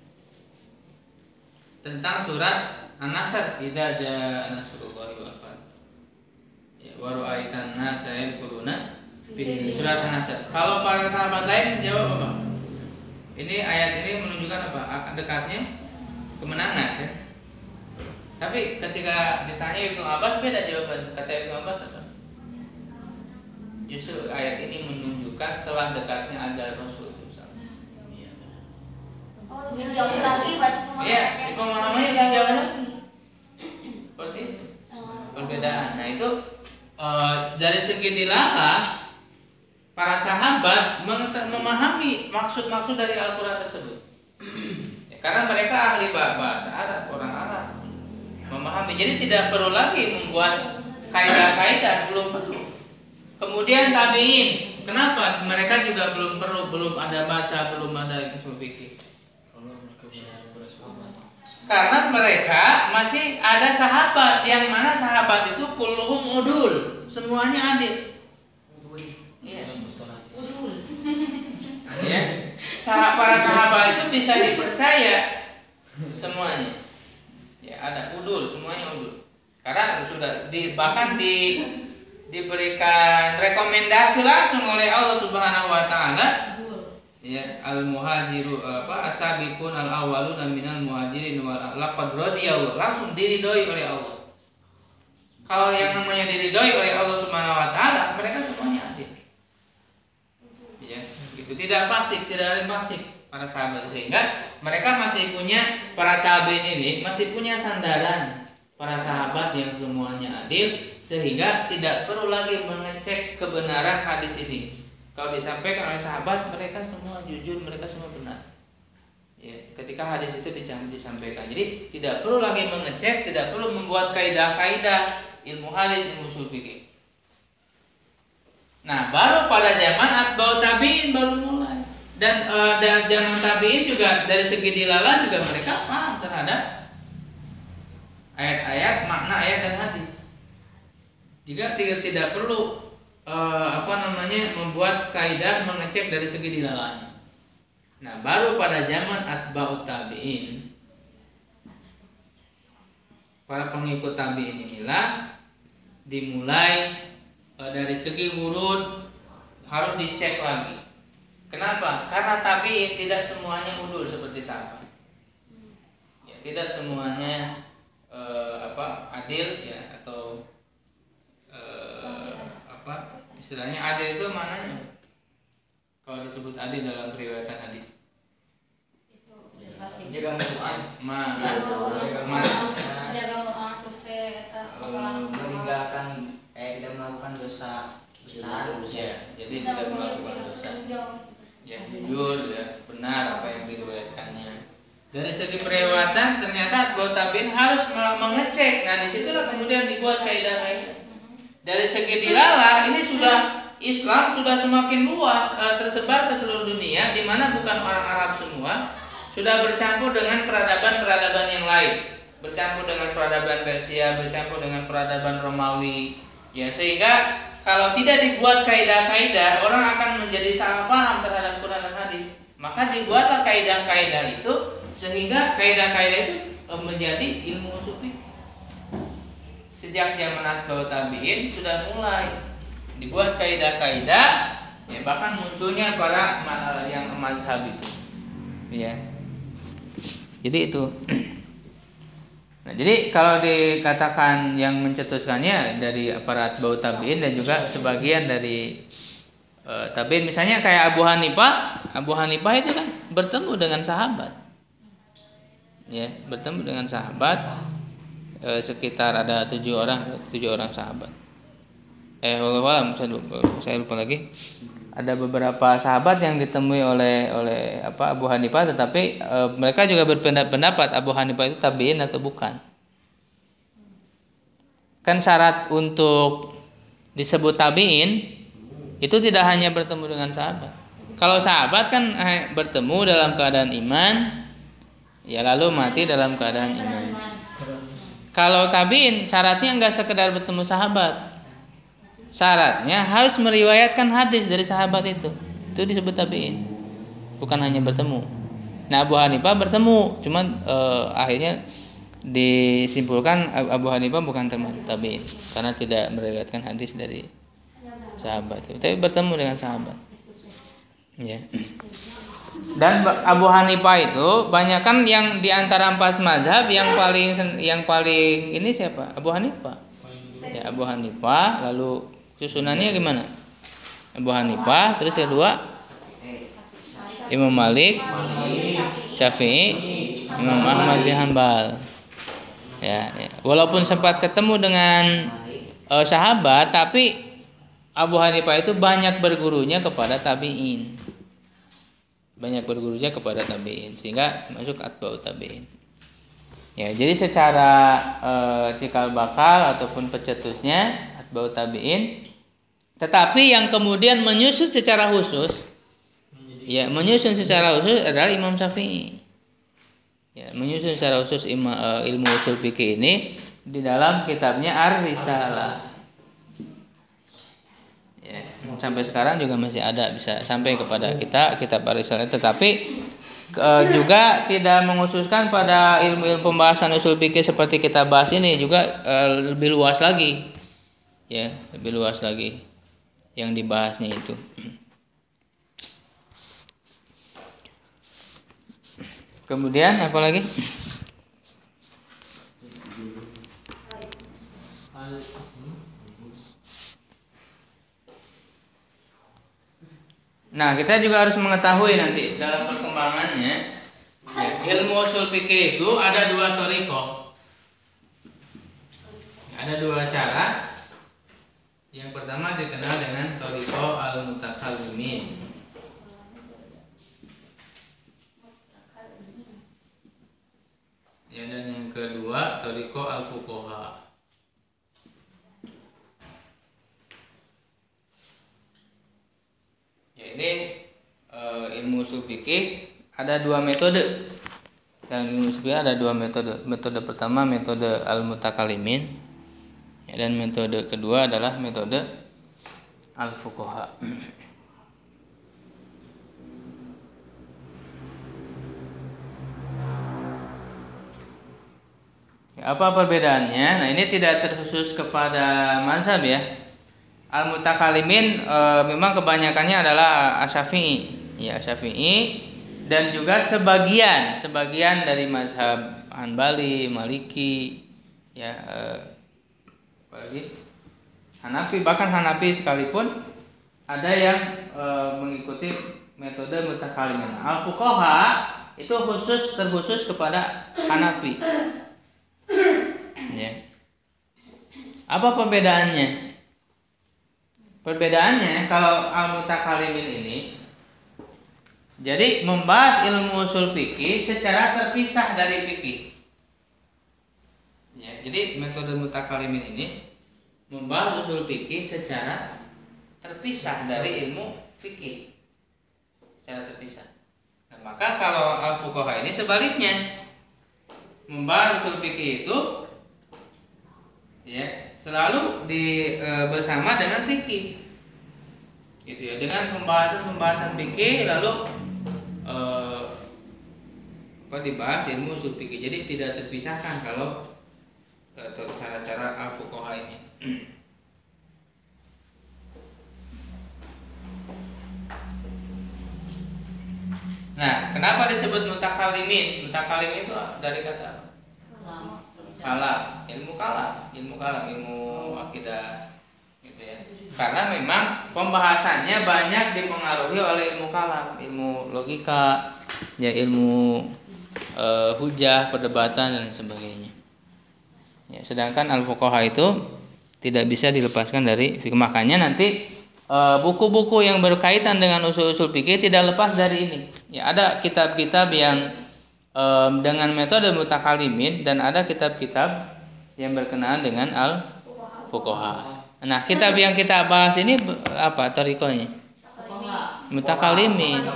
tentang surat An-Nasr, idza jaa nasrullahi wal fath. Ya, wa ra'aitan nasa yadkhuluna fi surat An-Nasr. Kalau para sahabat lain jawab apa? Ini ayat ini menunjukkan apa? Akan dekatnya kemenangan, kan? Tapi ketika ditanya Ibnu Abbas beda jawaban. Kata Ibnu Abbas apa? Justru ayat ini menunjukkan telah dekatnya ajal Rasul. Oh, lebih jauh lagi buat pemahaman. Iya, pemahamannya lebih jauh lagi. Seperti itu. Perbedaan. Nah itu dari segi dilalah para sahabat memahami maksud-maksud dari Al-Quran tersebut. Ya, karena mereka ahli bahasa Arab, orang Arab, memahami. Jadi tidak perlu lagi membuat kaidah-kaidah, belum perlu. Kemudian tabi'in, kenapa mereka juga belum ada bahasa, belum ada usul fikih? Karena mereka masih ada sahabat, yang mana sahabat itu kulluhum udul, semuanya adil. Iya. Udul. Ya. Para sahabat itu bisa dipercaya semuanya. Ya, ada udul, semuanya udul. Karena sudah bahkan diberikan rekomendasi langsung oleh Allah Subhanahu wa taala. Ya, al-muhajiru as-sabiqun al-awwaluna minal muhajirin wal laqad radiyallahu, langsung diridhoi oleh Allah. Kalau yang namanya diridhoi oleh Allah Subhanahu wa taala, mereka semuanya adil. Ya, itu tidak fasik, tidak ada fasik para sahabat, sehingga mereka masih punya, para tabi'in ini masih punya sandaran para sahabat yang semuanya adil, sehingga tidak perlu lagi mengecek kebenaran hadis ini. Kalau disampaikan oleh sahabat, mereka semua jujur, mereka semua benar. Ya, ketika hadis itu disampaikan, jadi tidak perlu lagi mengecek, tidak perlu membuat kaidah-kaidah ilmu hadis, ilmu ushul fikih. Nah, baru pada zaman atba'ut tabi'in baru mulai. Dan zaman tabi'in juga dari segi dilalah juga mereka paham terhadap ayat-ayat, makna ayat dan hadis. Jika tidak perlu membuat kaidah mengecek dari segi dilalahnya. Nah, baru pada zaman atba'ut tabi'in, para pengikut tabi'in inilah dimulai dari segi urut harus dicek lagi. Kenapa? Karena tabi'in tidak semuanya udul seperti sahabat. Ya, tidak semuanya adil ya, atau istilahnya adil itu mananya? Kalau disebut adil dalam periwayatan hadis. Jaga mu'an. Meninggalkan tidak melakukan dosa besar. Ya, jadi tidak melakukan dosa. Ya, jujur ya, benar apa yang diriwayatkannya. Dari segi periwayatan ternyata atba'ut tabi'in harus mengecek. Nah, disitulah kemudian dibuat kaidah-kaidah. Dari segi dilalah ini Islam sudah semakin luas, tersebar ke seluruh dunia, di mana bukan orang Arab semua, sudah bercampur dengan peradaban-peradaban yang lain, bercampur dengan peradaban Persia, bercampur dengan peradaban Romawi, ya, sehingga kalau tidak dibuat kaidah-kaidah, orang akan menjadi salah paham terhadap Quran dan hadis. Maka dibuatlah kaidah-kaidah itu, sehingga kaidah-kaidah itu menjadi ilmu ushul fikih. Sejak zaman atba'ut tabi'in sudah mulai dibuat kaidah-kaidah, ya, bahkan munculnya para yang mazhab itu, ya. Jadi itu. Nah, jadi kalau dikatakan yang mencetuskannya dari para atba'ut tabi'in dan juga sebagian dari tabi'in, misalnya kayak Abu Hanifah itu kan bertemu dengan sahabat, ya, bertemu dengan sahabat. Sekitar ada 7 orang sahabat. Saya lupa lagi. Ada beberapa sahabat yang ditemui oleh Abu Hanifah, tetapi mereka juga berpendapat Abu Hanifah itu tabi'in atau bukan. Kan syarat untuk disebut tabi'in itu tidak hanya bertemu dengan sahabat. Kalau sahabat kan bertemu dalam keadaan iman, ya, lalu mati dalam keadaan iman. Kalau tabi'in syaratnya enggak sekedar bertemu sahabat. Syaratnya harus meriwayatkan hadis dari sahabat itu. Itu disebut tabi'in. Bukan hanya bertemu. Nah, Abu Hanifah bertemu, cuman akhirnya disimpulkan Abu Hanifah bukan termasuk tabi'in karena tidak meriwayatkan hadis dari sahabat. Tapi bertemu dengan sahabat. Ya. Dan Abu Hanifah itu banyak kan yang di antara 4 mazhab yang paling ini siapa? Abu Hanifah. Ya, Abu Hanifah, lalu susunannya gimana? Abu Hanifah, terus kedua Imam Malik, Syafi'i, Imam Ahmad bin Hanbal. Ya. Walaupun sempat ketemu dengan sahabat, tapi Abu Hanifah itu banyak bergurunya kepada tabi'in. Sehingga masuk atba'ut tabi'in. Ya, jadi secara cikal bakal ataupun pencetusnya atba'ut tabi'in, tetapi yang kemudian menyusun secara khusus adalah Imam Syafi'i. Ya, menyusun secara khusus ilmu ushul fikih ini di dalam kitabnya Ar-Risalah. Ya, sampai sekarang juga masih ada, bisa sampai kepada kita kitab Ar-Risalah, tetapi juga tidak mengkhususkan pada ilmu pembahasan ushul fikih seperti kita bahas ini, juga lebih luas lagi. Ya, lebih luas lagi yang dibahasnya itu. Kemudian apa lagi? Nah, kita juga harus mengetahui nanti dalam perkembangannya, ya, ilmu usul fikih itu ada dua thariqah. Ada dua cara. Yang pertama dikenal dengan thariqah al-mutakallimin. Ya, dan yang kedua thariqah al-fuqaha. Ya, ini ilmu usul fikih ada dua metode. Dalam ilmu usul fikih ada dua metode. Metode pertama metode al-mutakallimin, ya, dan metode kedua adalah metode al-fuqaha. Ya, apa perbedaannya? Nah, ini tidak terkhusus kepada mazhab ya. Al-mutakallimin memang kebanyakannya adalah Asy-Syafi'i, ya, Syafi'i, dan juga sebagian dari mazhab Hanbali, Maliki, ya, apalagi Hanafi, bahkan Hanafi sekalipun ada yang mengikuti metode mutakallimin. Al-fuqaha itu terkhusus kepada Hanafi. Ya. Apa perbedaannya? Perbedaannya kalau al-mutakallimin ini jadi membahas ilmu usul fikih secara terpisah dari fikih. Ya, jadi metode mutakallimin ini membahas usul fikih secara terpisah dari ilmu fikih. Secara terpisah. Nah, maka kalau al-fuqaha ini sebaliknya. Membahas usul fikih itu ya selalu bersama dengan fikih, gitu ya, dengan pembahasan fikih lalu dibahas ilmu usul fikih. Jadi tidak terpisahkan kalau cara-cara al-fuqaha ini. Nah, kenapa disebut mutakallimin? Mutakallim itu dari kata kalam, ilmu akidah, gitu ya. Karena memang pembahasannya banyak dipengaruhi oleh ilmu kalam, ilmu logika, ya, ilmu hujah, perdebatan dan sebagainya. Ya, sedangkan al-fuqaha itu tidak bisa dilepaskan dari fikih. Makanya nanti buku-buku yang berkaitan dengan usul-usul fikih tidak lepas dari ini. Ya, ada kitab-kitab yang dengan metode mutakallimin dan ada kitab-kitab yang berkenaan dengan al-fuqaha. Nah, kitab yang kita bahas ini apa thariqahnya? Mutakallimin.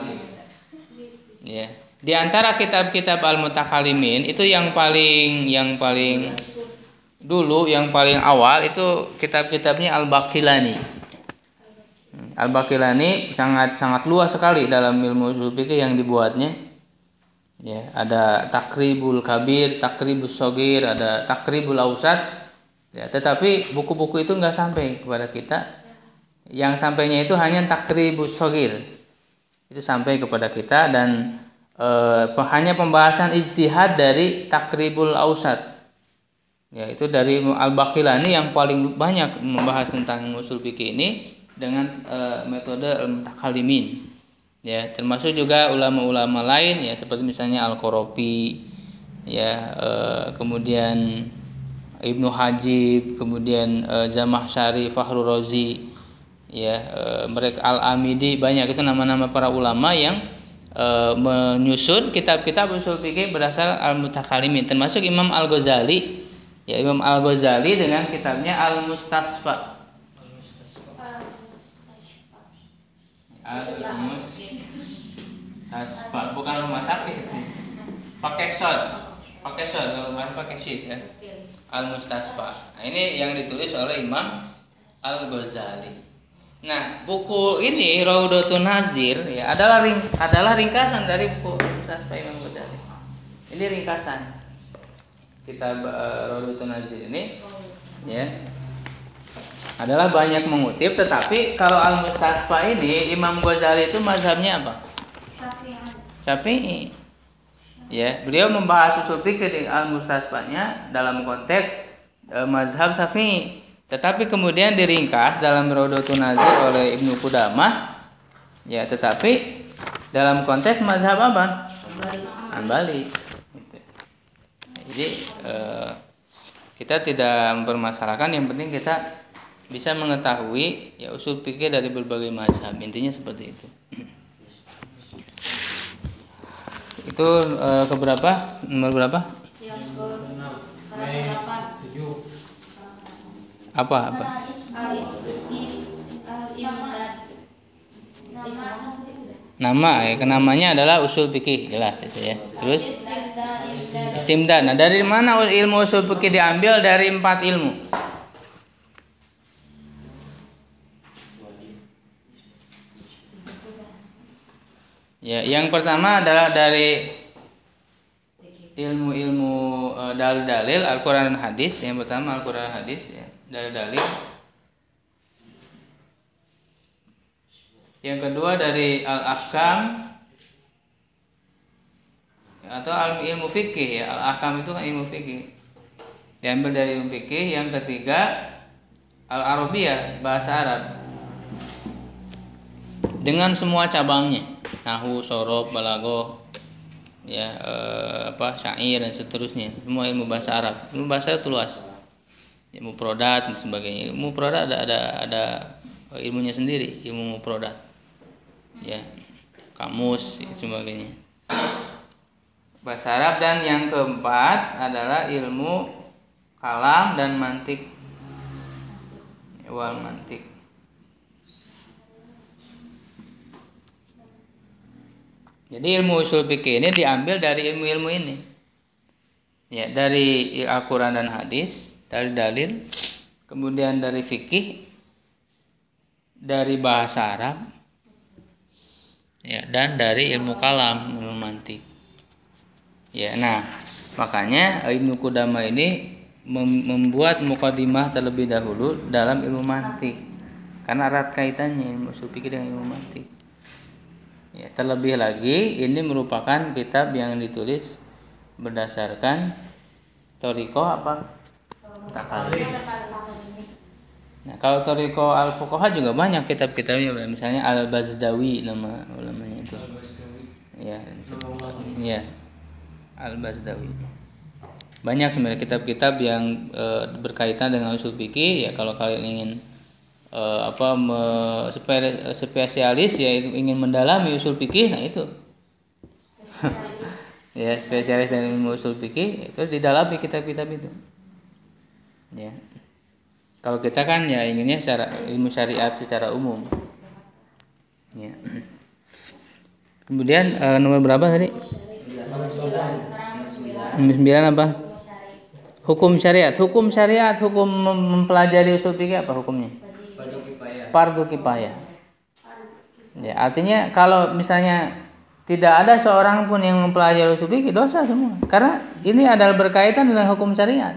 Ya. Di antara kitab-kitab al-mutakallimin itu yang paling dulu, yang paling awal itu kitab-kitabnya Al-Baqillani. Al-Baqillani sangat luas sekali dalam ilmu ushul fikih yang dibuatnya. Ya, ada Takribul Kabir, Takribus Shogir, ada Takribul Ausat. Ya, tetapi buku-buku itu enggak sampai kepada kita. Yang sampainya itu hanya Takribus Shogir. Itu sampai kepada kita dan hanya pembahasan ijtihad dari Takribul Ausat. Ya, itu dari Al-Baqillani yang paling banyak membahas tentang usul fikih ini dengan metode al-mutakallimin. Ya, termasuk juga ulama-ulama lain ya seperti misalnya Al-Qarafi, ya, kemudian Ibnu Hajib, kemudian Zamakhsyari, Fakhrur Razi, ya, mereka Al-Amidi, banyak itu nama-nama para ulama yang menyusun kitab-kitab usul fikih berdasar al-mutakallimin, termasuk Imam Al-Ghazali. Ya, Imam Al-Ghazali dengan kitabnya Al-Mustasfa. Al-Mustasfa bukan rumah sakit. Pakai shot kalau rumah pakai sheet ya. Al-Mustasfa. Nah, ini yang ditulis oleh Imam Al-Ghazali. Nah, buku ini Raudhatun Nazir ya adalah ringkasan dari buku Mustasfa Imam Ghazali. Ini ringkasan kitab Raudhatun Nazir ini ya adalah banyak mengutip, tetapi kalau Al-Mustasfa ini Imam Ghazali itu mazhabnya apa? Syafi'i. Ya, beliau membahas usul fikih di Al-Mustasfanya dalam konteks mazhab Syafi'i. Tetapi kemudian diringkas dalam Raudhatun Nazir oleh Ibnu Qudamah Ya, tetapi dalam konteks mazhab apa? Hambali. Gitu. Jadi kita tidak mempermasalahkan, yang penting kita bisa mengetahui ya usul fikih dari berbagai mazhab. Intinya seperti itu. Itu keberapa? Nomor berapa? Yang ke 8. Apa? Nama, namanya adalah usul fikih, jelas itu ya. Terus istimdad. Nah, dari mana ilmu usul fikih diambil? Dari 4 ilmu. Ya, yang pertama adalah dari ilmu-ilmu dalil-dalil Al-Qur'an dan hadis. Yang pertama Al-Qur'an dan hadis ya, dalil-dalil. Yang kedua dari al-ahkam atau ilmu fikih ya. Al-ahkam itu kan ilmu fikih. Diambil dari ilmu fikih. Yang ketiga al-arabiyah, bahasa Arab. Dengan semua cabangnya, nahwu, shorof, balaghah, ya syair dan seterusnya. Semua ilmu bahasa Arab. Ilmu bahasa itu luas. Ilmu mufradat dan sebagainya. Ilmu mufradat ada ilmunya sendiri, ilmu mufradat. Ya, kamus dan sebagainya. Bahasa Arab. Dan yang keempat adalah ilmu kalam dan mantik. Wal mantik. Jadi ilmu usul fikih ini diambil dari ilmu-ilmu ini. Ya, dari Al-Qur'an dan hadis, dari dalil, kemudian dari fikih, dari bahasa Arab, ya, dan dari ilmu kalam, ilmu mantik. Ya, nah, makanya Ibnu Qudamah ini membuat mukadimah terlebih dahulu dalam ilmu mantik. Karena erat kaitannya ilmu usul fikih dengan ilmu mantik. Ya, terlebih lagi ini merupakan kitab yang ditulis berdasarkan thariqah apa? Takalid. Nah, kalau thariqah al-fuqaha juga banyak kitab-kitabnya, misalnya Al-Bazdawi nama ulamanya itu. Ya, ya. Al-Bazdawi. Banyak sebenarnya kitab-kitab yang berkaitan dengan usul fikih ya. Kalau kalian ingin spesialis ya, ingin mendalami usul fikih, nah itu ya, spesialis dalam ilmu usul fikih itu didalami kitab-kitab itu ya. Kalau kita kan ya inginnya secara ilmu syariat secara umum ya. Kemudian nomor berapa tadi? 9 apa? Hukum syariat. Hukum syariat, hukum mempelajari usul fikih apa hukumnya? Fardu kifayah. Ya, artinya kalau misalnya tidak ada seorang pun yang mempelajari usul fikih, dosa semua. Karena ini adalah berkaitan dengan hukum syariat.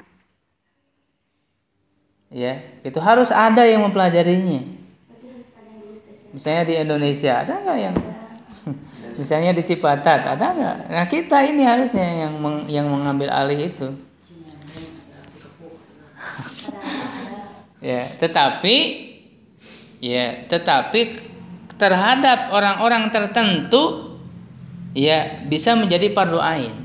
Ya, itu harus ada yang mempelajarinya. Misalnya di Indonesia ada nggak yang misalnya di Cipatat ada nggak? Nah, kita ini harusnya yang mengambil alih itu. Ya, tetapi terhadap orang-orang tertentu ya bisa menjadi fardu ain.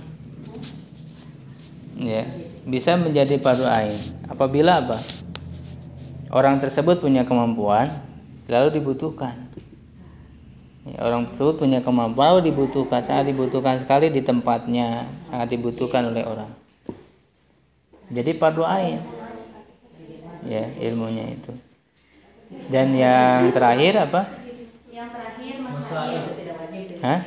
Ya, bisa menjadi fardu ain. Apabila apa? Orang tersebut punya kemampuan lalu dibutuhkan. Ya, orang tersebut punya kemampuan lalu dibutuhkan, sangat dibutuhkan sekali di tempatnya, sangat dibutuhkan oleh orang. Jadi fardu ain. Ya, ilmunya itu. Dan yang terakhir apa? Yang terakhir masail. Hah?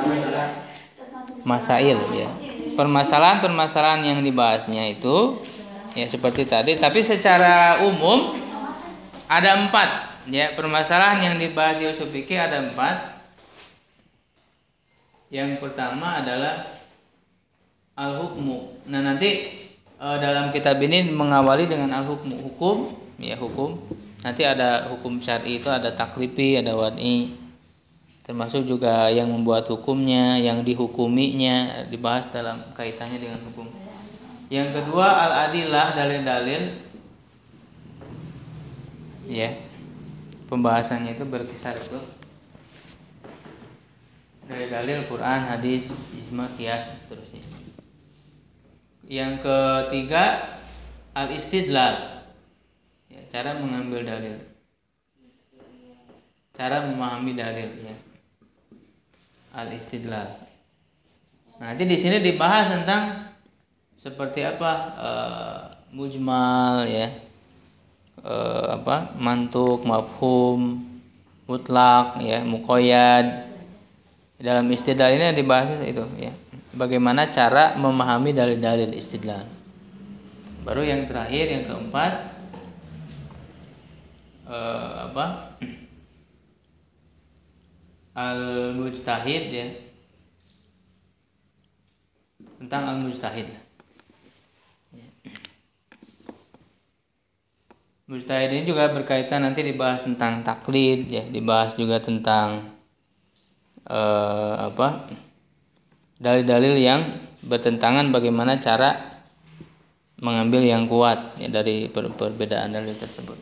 Masail ya. Permasalahan-permasalahan yang dibahasnya itu ya seperti tadi, tapi secara umum ada 4 ya, permasalahan yang dibahas di usul fikih ada 4. Yang pertama adalah al-hukmu. Nah, nanti dalam kitab ini mengawali dengan al-hukmu, hukum ya, hukum. Nanti ada hukum syar'i itu ada taklifi, ada wad'i. Termasuk juga yang membuat hukumnya, yang dihukuminya dibahas dalam kaitannya dengan hukum. Yang kedua al-adillah, dalil-dalil. Ya. Pembahasannya itu berkisar itu Dari dalil Quran, hadis, ijma, qiyas, dan seterusnya. Yang ketiga, al-istidlal. Ya, cara mengambil dalil. Cara memahami dalil ya. Al-istidlal. Nanti di sini dibahas tentang seperti apa mujmal ya. Mantuk, mafhum, mutlak ya, muqayyad. Dalam istidlal ini dibahas itu ya. Bagaimana cara memahami dalil-dalil istidlal. Baru yang terakhir, yang keempat al-mujtahid ya. Tentang al-mujtahid. Mujtahid ini juga berkaitan, nanti dibahas tentang taklid ya, dibahas juga tentang dalil-dalil yang bertentangan, bagaimana cara mengambil yang kuat ya dari perbedaan dalil tersebut.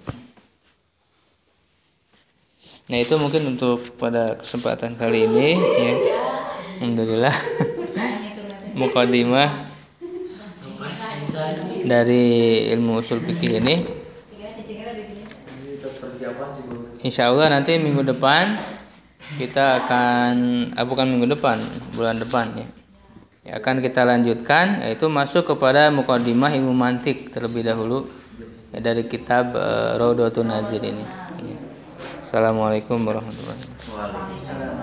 Nah, itu mungkin untuk pada kesempatan kali ini ya. Alhamdulillah. Muqaddimah dari ilmu usul fikih ini. Insya Allah nanti minggu depan kita akan bukan minggu depan, bulan depan ya, akan kita lanjutkan, yaitu masuk kepada muqaddimah ilmu mantik terlebih dahulu ya, dari kitab Raudhatun Nazir ini ya. Assalamualaikum warahmatullahi wabarakatuh.